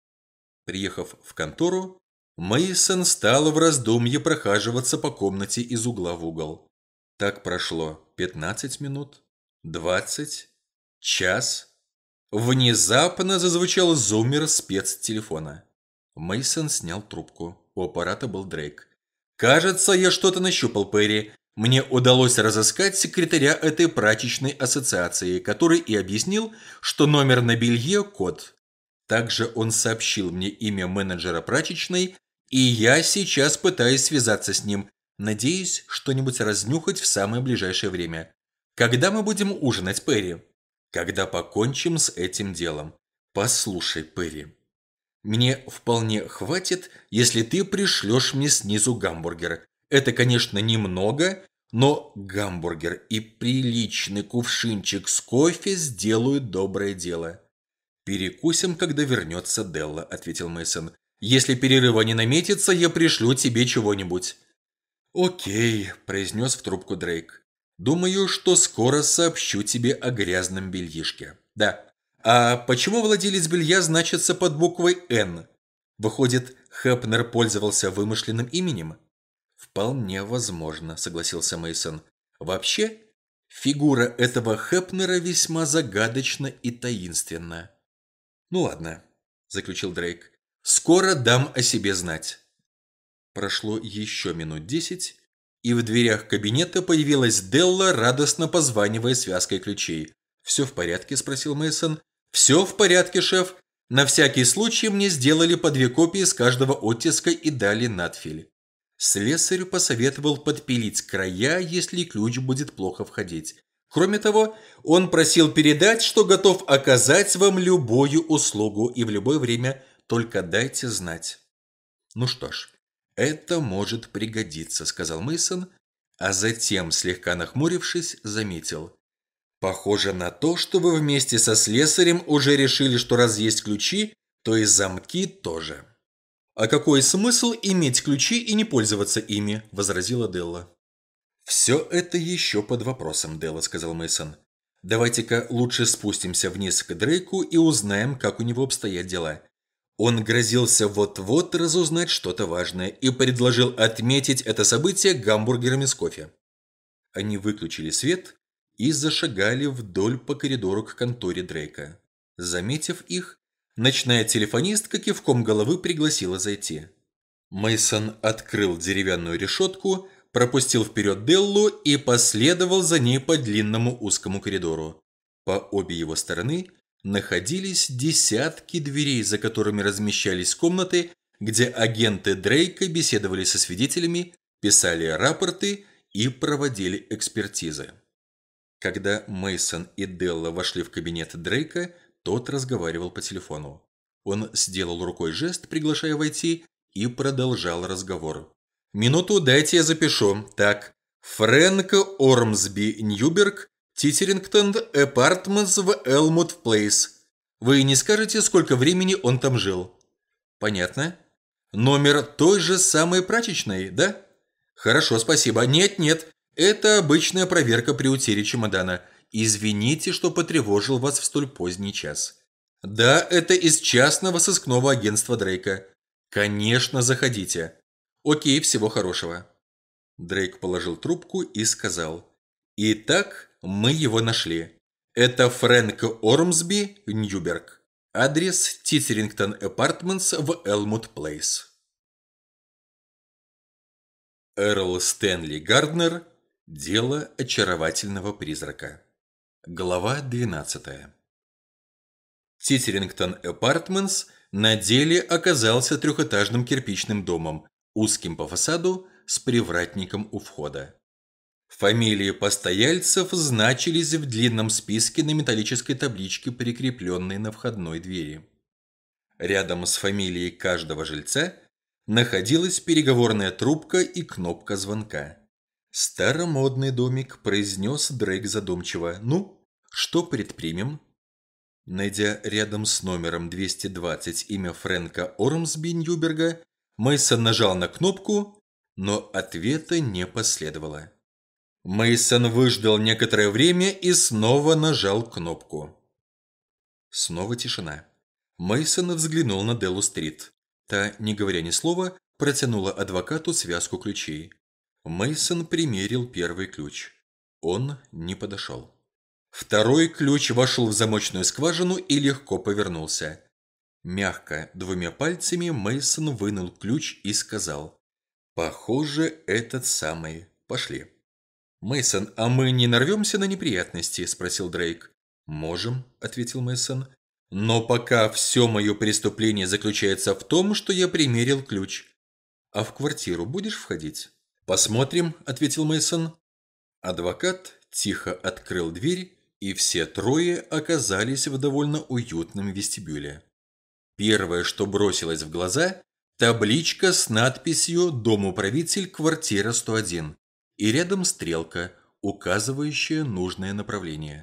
Приехав в контору, Мейсон стал в раздумье прохаживаться по комнате из угла в угол. Так прошло пятнадцать минут, двадцать, час. Внезапно зазвучал зуммер спецтелефона. Мейсон снял трубку. У аппарата был Дрейк. «Кажется, я что-то нащупал, Перри. Мне удалось разыскать секретаря этой прачечной ассоциации, который и объяснил, что номер на белье – код. Также он сообщил мне имя менеджера прачечной, и я сейчас пытаюсь связаться с ним. Надеюсь, что-нибудь разнюхать в самое ближайшее время. Когда мы будем ужинать, Перри?» «Когда покончим с этим делом. Послушай, Перри. Мне вполне хватит, если ты пришлешь мне снизу гамбургер. Это, конечно, немного, но гамбургер и приличный кувшинчик с кофе сделают доброе дело». «Перекусим, когда вернется Делла», — ответил Мейсон. «Если перерыва не наметится, я пришлю тебе чего-нибудь». «Окей», — произнес в трубку Дрейк. «Думаю, что скоро сообщу тебе о грязном бельишке. Да. А почему владелец белья значится под буквой «Н»? Выходит, Хепнер пользовался вымышленным именем?» «Вполне возможно», — согласился Мейсон. «Вообще, фигура этого Хепнера весьма загадочна и таинственна». «Ну ладно», — заключил Дрейк. «Скоро дам о себе знать». Прошло еще минут десять, и в дверях кабинета появилась Делла, радостно позванивая связкой ключей. «Все в порядке?» – спросил Мейсон. «Все в порядке, шеф. На всякий случай мне сделали по две копии с каждого оттиска и дали надфиль. Слесарь посоветовал подпилить края, если ключ будет плохо входить. Кроме того, он просил передать, что готов оказать вам любую услугу и в любое время, только дайте знать». «Ну что ж, это может пригодиться», – сказал Мейсон, а затем, слегка нахмурившись, заметил. «Похоже на то, что вы вместе со слесарем уже решили, что раз есть ключи, то и замки тоже». «А какой смысл иметь ключи и не пользоваться ими?» – возразила Делла. «Все это еще под вопросом, Делла», – сказал Мейсон. «Давайте-ка лучше спустимся вниз к Дрейку и узнаем, как у него обстоят дела». Он грозился вот-вот разузнать что-то важное и предложил отметить это событие гамбургерами с кофе. Они выключили свет и зашагали вдоль по коридору к конторе Дрейка. Заметив их, ночная телефонистка кивком головы пригласила зайти. Мейсон открыл деревянную решетку, пропустил вперед Деллу и последовал за ней по длинному узкому коридору. По обе его стороны находились десятки дверей, за которыми размещались комнаты, где агенты Дрейка беседовали со свидетелями, писали рапорты и проводили экспертизы. Когда Мейсон и Делла вошли в кабинет Дрейка, тот разговаривал по телефону. Он сделал рукой жест, приглашая войти, и продолжал разговор. «Минуту дайте я запишу. Так, Фрэнк Ормсби Ньюберг, Титерингтон, Апартментс в Элмут Плейс. Вы не скажете, сколько времени он там жил?» «Понятно. Номер той же самой прачечной, да?» «Хорошо, спасибо. Нет-нет, это обычная проверка при утере чемодана. Извините, что потревожил вас в столь поздний час». «Да, это из частного сыскного агентства Дрейка». «Конечно, заходите». Окей, всего хорошего. Дрейк положил трубку и сказал. Итак, мы его нашли. Это Фрэнк Ормсби, Ньюберг. Адрес Титерингтон Апартментс в Элмут Плейс. Эрл Стэнли Гарднер. Дело очаровательного призрака. Глава двенадцатая. Титерингтон Апартментс на деле оказался трехэтажным кирпичным домом, узким по фасаду, с привратником у входа. Фамилии постояльцев значились в длинном списке на металлической табличке, прикрепленной на входной двери. Рядом с фамилией каждого жильца находилась переговорная трубка и кнопка звонка. «Старомодный домик», – произнес Дрейк задумчиво. «Ну, что предпримем?» Найдя рядом с номером двести двадцать имя Фрэнка Ормсби Ньюберга, Мейсон нажал на кнопку, но ответа не последовало. Мейсон выждал некоторое время и снова нажал кнопку. Снова тишина. Мейсон взглянул на Деллу-стрит. Та, не говоря ни слова, протянула адвокату связку ключей. Мейсон примерил первый ключ. Он не подошел. Второй ключ вошел в замочную скважину и легко повернулся. Мягко, двумя пальцами, Мейсон вынул ключ и сказал: «Похоже, этот самый. Пошли». «Мейсон, а мы не нарвемся на неприятности?» – спросил Дрейк. «Можем», – ответил Мейсон. «Но пока все мое преступление заключается в том, что я примерил ключ. А в квартиру будешь входить?» «Посмотрим», – ответил Мейсон. Адвокат тихо открыл дверь, и все трое оказались в довольно уютном вестибюле. Первое, что бросилось в глаза – табличка с надписью «Домоуправитель, квартира сто один». И рядом стрелка, указывающая нужное направление.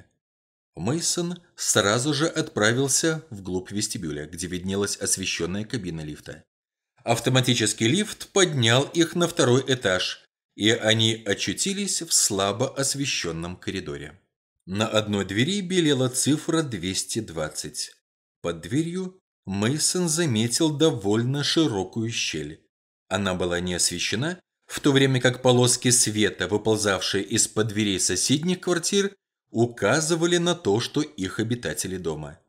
Мейсон сразу же отправился вглубь вестибюля, где виднелась освещенная кабина лифта. Автоматический лифт поднял их на второй этаж, и они очутились в слабо освещенном коридоре. На одной двери белела цифра двести двадцать. Под дверью Мейсон заметил довольно широкую щель. Она была не освещена, в то время как полоски света, выползавшие из-под дверей соседних квартир, указывали на то, что их обитатели дома.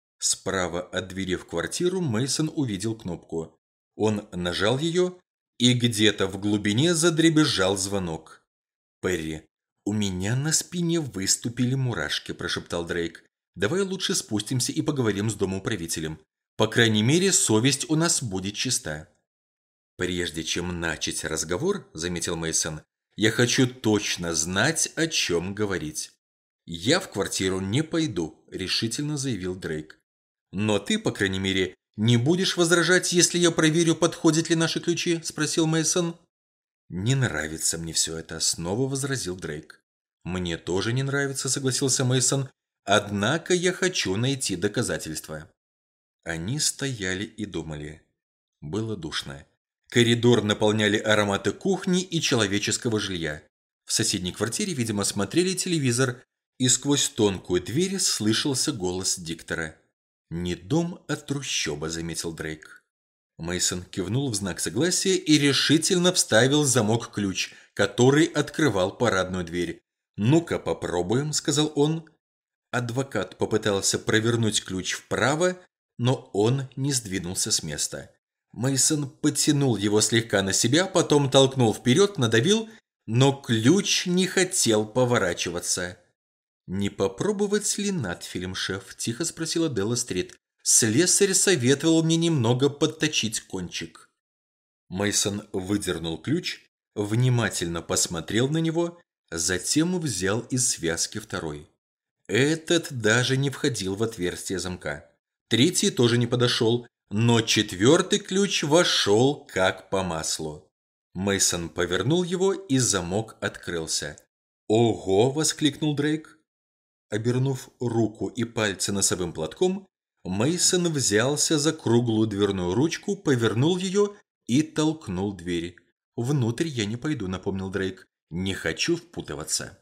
Справа от двери в квартиру Мейсон увидел кнопку. Он нажал ее, и где-то в глубине задребезжал звонок. «Перри, у меня на спине выступили мурашки», – прошептал Дрейк. «Давай лучше спустимся и поговорим с домоуправителем. По крайней мере, совесть у нас будет чиста». «Прежде чем начать разговор, — заметил Мейсон, — я хочу точно знать, о чем говорить». «Я в квартиру не пойду», — решительно заявил Дрейк. «Но ты, по крайней мере, не будешь возражать, если я проверю, подходят ли наши ключи?» — спросил Мейсон. «Не нравится мне все это», — снова возразил Дрейк. «Мне тоже не нравится», — согласился Мейсон. «Однако я хочу найти доказательства». Они стояли и думали. Было душно. Коридор наполняли ароматы кухни и человеческого жилья. В соседней квартире, видимо, смотрели телевизор, и сквозь тонкую дверь слышался голос диктора. «Не дом, а трущоба», — заметил Дрейк. Мейсон кивнул в знак согласия и решительно вставил в замок ключ, который открывал парадную дверь. «Ну-ка, попробуем», — сказал он. Адвокат попытался провернуть ключ вправо, но он не сдвинулся с места. Мейсон потянул его слегка на себя, потом толкнул вперед, надавил, но ключ не хотел поворачиваться. «Не попробовать ли надфилем, шеф?» – тихо спросила Делла-стрит. «Слесарь советовал мне немного подточить кончик». Мейсон выдернул ключ, внимательно посмотрел на него, затем взял из связки второй. Этот даже не входил в отверстие замка. Третий тоже не подошел. Но четвертый ключ вошел как по маслу. Мейсон повернул его, и замок открылся. «Ого!» – воскликнул Дрейк. Обернув руку и пальцы носовым платком, Мейсон взялся за круглую дверную ручку, повернул ее и толкнул дверь. «Внутрь я не пойду», – напомнил Дрейк. «Не хочу впутываться».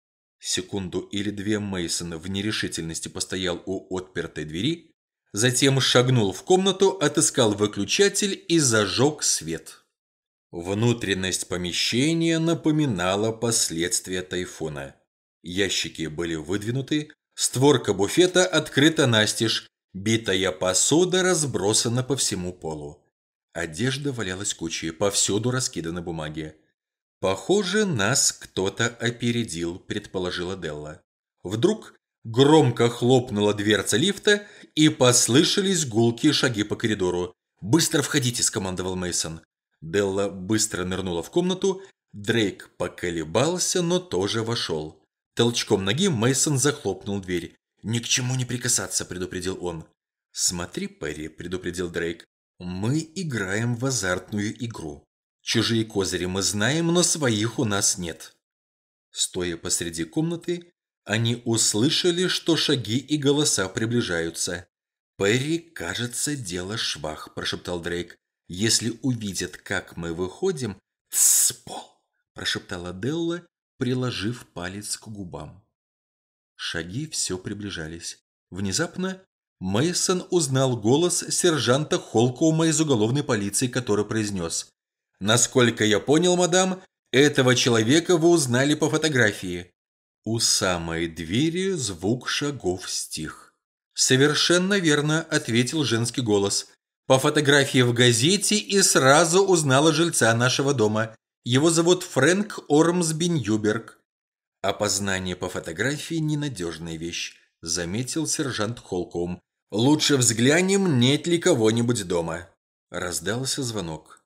Секунду или две Мейсон в нерешительности постоял у отпертой двери, затем шагнул в комнату, отыскал выключатель и зажег свет. Внутренность помещения напоминала последствия тайфуна. Ящики были выдвинуты, створка буфета открыта настежь, битая посуда разбросана по всему полу. Одежда валялась кучей, повсюду раскиданы бумаги. «Похоже, нас кто-то опередил», – предположила Делла. Вдруг громко хлопнула дверца лифта, и послышались гулкие шаги по коридору. «Быстро входите», – скомандовал Мейсон. Делла быстро нырнула в комнату. Дрейк поколебался, но тоже вошел. Толчком ноги Мейсон захлопнул дверь. «Ни к чему не прикасаться», – предупредил он. «Смотри, Перри», – предупредил Дрейк. «Мы играем в азартную игру. Чужие козыри мы знаем, но своих у нас нет». Стоя посреди комнаты, они услышали, что шаги и голоса приближаются. «Перри, кажется, дело швах», – прошептал Дрейк. «Если увидят, как мы выходим...» «Тссс, Пол!» – прошептала Делла, приложив палец к губам. Шаги все приближались. Внезапно Мейсон узнал голос сержанта Холкоума из уголовной полиции, который произнес: «Насколько я понял, мадам, этого человека вы узнали по фотографии». У самой двери звук шагов стих. «Совершенно верно», – ответил женский голос. «По фотографии в газете и сразу узнала жильца нашего дома. Его зовут Фрэнк Ормсби-Ньюберг». «Опознание по фотографии – ненадежная вещь», – заметил сержант Холкоум. «Лучше взглянем, нет ли кого-нибудь дома». Раздался звонок.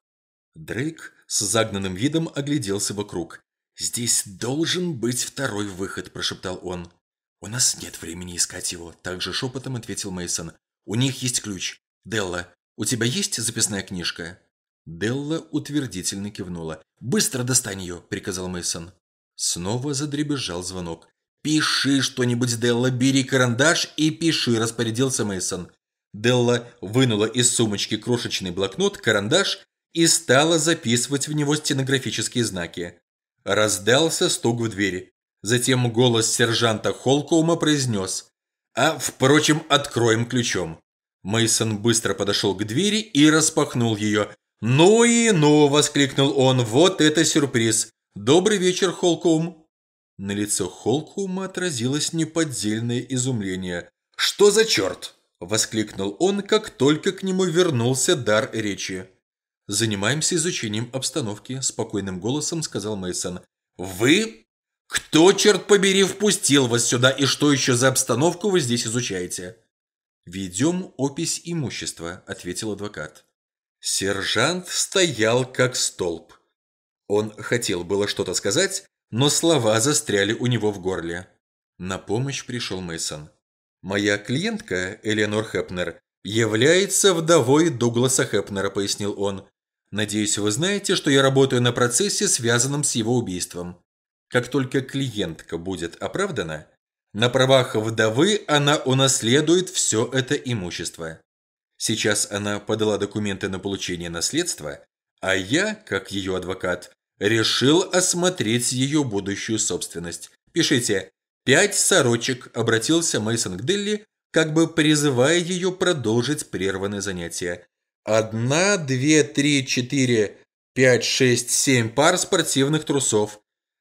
Дрейк с загнанным видом огляделся вокруг. «Здесь должен быть второй выход», – прошептал он. «У нас нет времени искать его», – также шепотом ответил Мейсон. «У них есть ключ. Делла, у тебя есть записная книжка?» Делла утвердительно кивнула. «Быстро достань ее», – приказал Мейсон. Снова задребезжал звонок. «Пиши что-нибудь, Делла, бери карандаш и пиши», – распорядился Мейсон. Делла вынула из сумочки крошечный блокнот, карандаш и стала записывать в него стенографические знаки. Раздался стук в двери. Затем голос сержанта Холкоума произнес: «А, впрочем, откроем ключом». Мейсон быстро подошел к двери и распахнул ее. «Ну и ну!» – воскликнул он. «Вот это сюрприз! Добрый вечер, Холкоум!» На лицо Холкоума отразилось неподдельное изумление. «Что за черт?» – воскликнул он, как только к нему вернулся дар речи. «Занимаемся изучением обстановки», – спокойным голосом сказал Мейсон. «Вы? Кто, черт побери, впустил вас сюда, и что еще за обстановку вы здесь изучаете?» «Ведем опись имущества», – ответил адвокат. Сержант стоял как столб. Он хотел было что-то сказать, но слова застряли у него в горле. На помощь пришел Мейсон. «Моя клиентка, Элеонор Хепнер, является вдовой Дугласа Хепнера», – пояснил он. «Надеюсь, вы знаете, что я работаю на процессе, связанном с его убийством. Как только клиентка будет оправдана, на правах вдовы она унаследует все это имущество. Сейчас она подала документы на получение наследства, а я, как ее адвокат, решил осмотреть ее будущую собственность. Пишите «пять сорочек», – обратился Мейсон к Делли, как бы призывая ее продолжить прерванное занятие. «Одна, две, три, четыре, пять, шесть, семь пар спортивных трусов».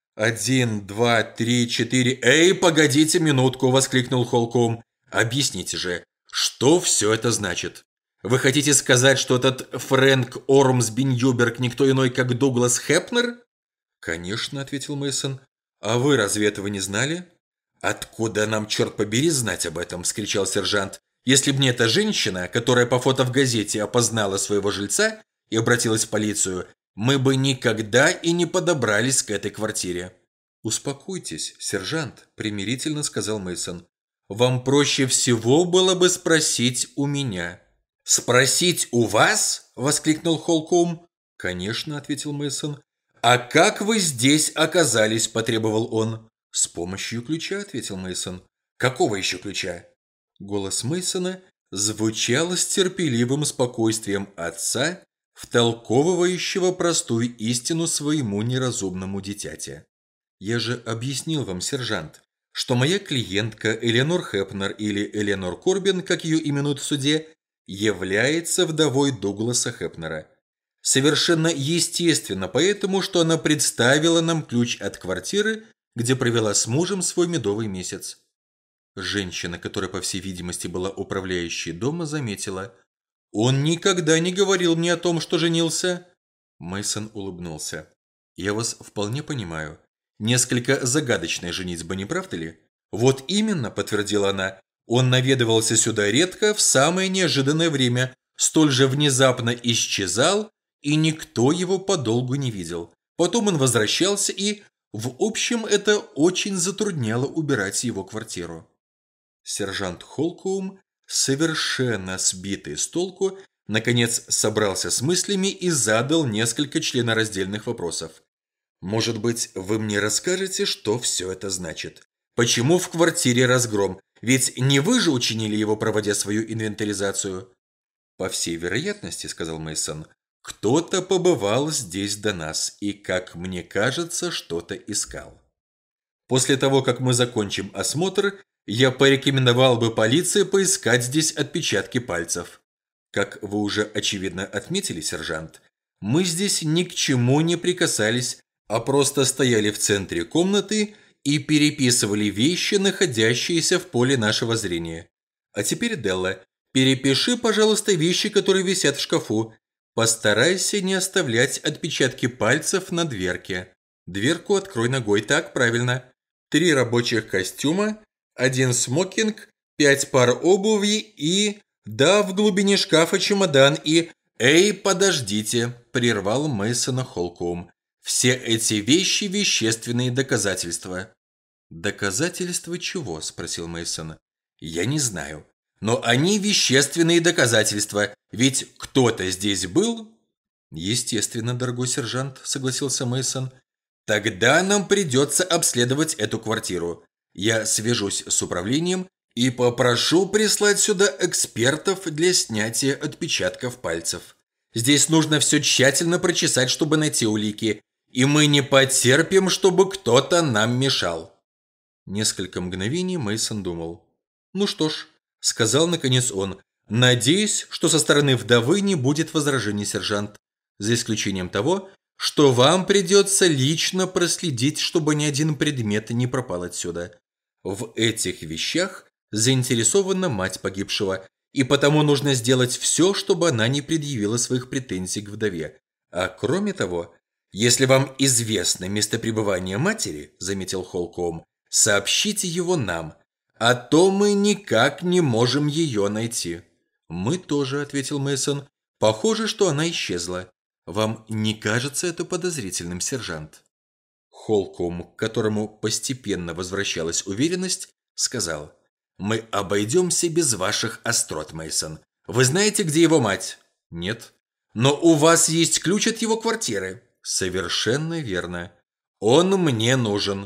«Один, два, три, четыре...» «Эй, погодите минутку!» – воскликнул Холкоум. «Объясните же, что все это значит? Вы хотите сказать, что этот Фрэнк Ормсби-Ньюберг никто иной, как Дуглас Хепнер?» «Конечно», – ответил Мейсон. «А вы разве этого не знали?» «Откуда нам, черт побери, знать об этом?» – вскричал сержант. «Если б не эта женщина, которая по фото в газете опознала своего жильца и обратилась в полицию, мы бы никогда и не подобрались к этой квартире». «Успокойтесь, сержант», – примирительно сказал Мейсон. «Вам проще всего было бы спросить у меня». «Спросить у вас?» – воскликнул Холкоум. «Конечно», – ответил Мейсон. «А как вы здесь оказались?» – потребовал он. «С помощью ключа», – ответил Мейсон. «Какого еще ключа?» Голос Мейсона звучал с терпеливым спокойствием отца, втолковывающего простую истину своему неразумному дитяте. «Я же объяснил вам, сержант, что моя клиентка Элеонор Хепнер или Элеонор Корбин, как ее именуют в суде, является вдовой Дугласа Хепнера. Совершенно естественно поэтому, что она представила нам ключ от квартиры, где провела с мужем свой медовый месяц. Женщина, которая, по всей видимости, была управляющей дома, заметила: «Он никогда не говорил мне о том, что женился». Мейсон улыбнулся. «Я вас вполне понимаю. Несколько загадочная женитьба, не правда ли?» «Вот именно», – подтвердила она. «Он наведывался сюда редко, в самое неожиданное время, столь же внезапно исчезал, и никто его подолгу не видел. Потом он возвращался, и, в общем, это очень затрудняло убирать его квартиру». Сержант Холкоум, совершенно сбитый с толку, наконец собрался с мыслями и задал несколько членораздельных вопросов. «Может быть, вы мне расскажете, что все это значит? Почему в квартире разгром? Ведь не вы же учинили его, проводя свою инвентаризацию?» «По всей вероятности, — сказал Мейсон, — кто-то побывал здесь до нас и, как мне кажется, что-то искал. После того, как мы закончим осмотр, я порекомендовал бы полиции поискать здесь отпечатки пальцев. Как вы уже очевидно отметили, сержант, мы здесь ни к чему не прикасались, а просто стояли в центре комнаты и переписывали вещи, находящиеся в поле нашего зрения. А теперь, Делла, перепиши, пожалуйста, вещи, которые висят в шкафу. Постарайся не оставлять отпечатки пальцев на дверке. Дверку открой ногой, так, правильно. Три рабочих костюма, один смокинг, пять пар обуви и... Да, в глубине шкафа чемодан и... «Эй, подождите!» – прервал Мейсона Холкоум. «Все эти вещи – вещественные доказательства». «Доказательства чего?» – спросил Мейсон. «Я не знаю. Но они вещественные доказательства. Ведь кто-то здесь был?» «Естественно, дорогой сержант», – согласился Мейсон. «Тогда нам придется обследовать эту квартиру. Я свяжусь с управлением и попрошу прислать сюда экспертов для снятия отпечатков пальцев. Здесь нужно все тщательно прочесать, чтобы найти улики, и мы не потерпим, чтобы кто-то нам мешал». Несколько мгновений Мейсон думал. «Ну что ж», – сказал наконец он, – «надеюсь, что со стороны вдовы не будет возражений, сержант, за исключением того, что вам придется лично проследить, чтобы ни один предмет не пропал отсюда. В этих вещах заинтересована мать погибшего, и потому нужно сделать все, чтобы она не предъявила своих претензий к вдове. А кроме того, если вам известно место пребывания матери, заметил Холкоум, сообщите его нам, а то мы никак не можем ее найти». «Мы тоже», — ответил Мейсон. «Похоже, что она исчезла. Вам не кажется это подозрительным, сержант?» Холкоум, к которому постепенно возвращалась уверенность, сказал: «Мы обойдемся без ваших острот, Мейсон. Вы знаете, где его мать?» «Нет». «Но у вас есть ключ от его квартиры?» «Совершенно верно. Он мне нужен».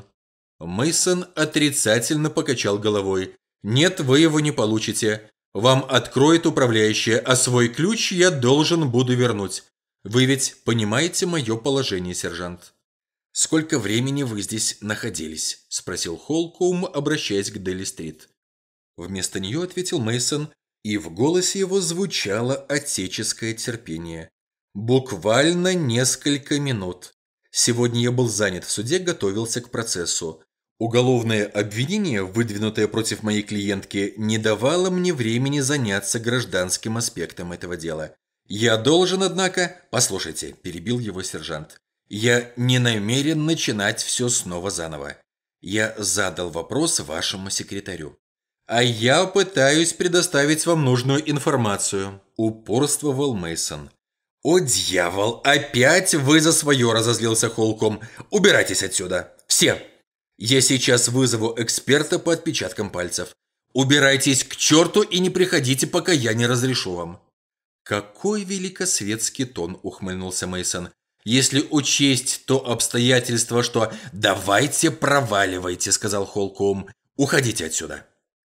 Мейсон отрицательно покачал головой. «Нет, вы его не получите. Вам откроет управляющая, а свой ключ я должен буду вернуть. Вы ведь понимаете мое положение, сержант?» «Сколько времени вы здесь находились?» – спросил Холкоум, обращаясь к Дели-стрит. Вместо нее ответил Мейсон, и в голосе его звучало отеческое терпение. «Буквально несколько минут. Сегодня я был занят в суде, готовился к процессу. Уголовное обвинение, выдвинутое против моей клиентки, не давало мне времени заняться гражданским аспектом этого дела. Я должен, однако...» «Послушайте», – перебил его сержант. «Я не намерен начинать все снова заново. Я задал вопрос вашему секретарю. А я пытаюсь предоставить вам нужную информацию», – упорствовал Мейсон. «О, дьявол, опять вы за свое!» – разозлился Холкоум. «Убирайтесь отсюда! Все! Я сейчас вызову эксперта по отпечаткам пальцев. Убирайтесь к черту и не приходите, пока я не разрешу вам». «Какой великосветский тон!» – ухмыльнулся Мейсон. «Если учесть то обстоятельство, что...» «Давайте проваливайте», – сказал Холкоум. «Уходите отсюда».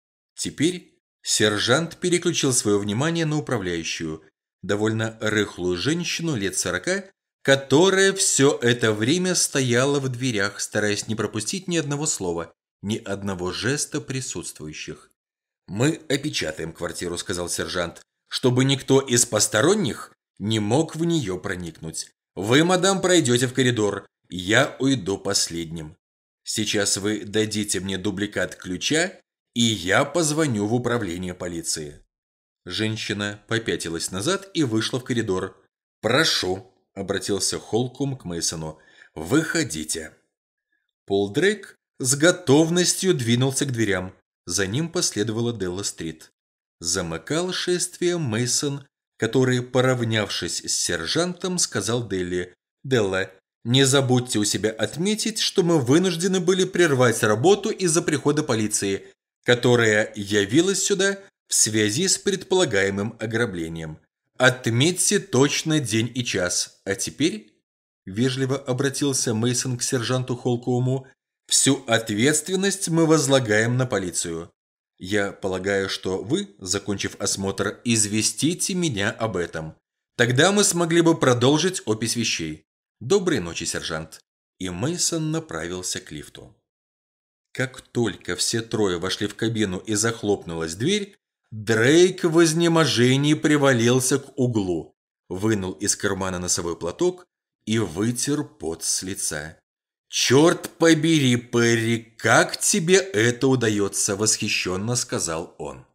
Теперь сержант переключил свое внимание на управляющую, довольно рыхлую женщину лет сорока, которая все это время стояла в дверях, стараясь не пропустить ни одного слова, ни одного жеста присутствующих. «Мы опечатаем квартиру», – сказал сержант, – «чтобы никто из посторонних не мог в нее проникнуть. Вы, мадам, пройдете в коридор, я уйду последним. Сейчас вы дадите мне дубликат ключа, и я позвоню в управление полиции». Женщина попятилась назад и вышла в коридор. «Прошу», – обратился Холком к Мейсону, – «выходите». Пол Дрейк с готовностью двинулся к дверям. За ним последовала Делла Стрит. Замыкал шествие Мейсон, который, поравнявшись с сержантом, сказал Делли: «Делла, не забудьте у себя отметить, что мы вынуждены были прервать работу из-за прихода полиции, которая явилась сюда в связи с предполагаемым ограблением. Отметьте точно день и час. А теперь...» Вежливо обратился Мейсон к сержанту Холковому. «Всю ответственность мы возлагаем на полицию. Я полагаю, что вы, закончив осмотр, известите меня об этом. Тогда мы смогли бы продолжить опись вещей. Доброй ночи, сержант». И Мейсон направился к лифту. Как только все трое вошли в кабину и захлопнулась дверь, Дрейк в изнеможении привалился к углу, вынул из кармана носовой платок и вытер пот с лица. «Черт побери, Перри, как тебе это удается?» – восхищенно сказал он.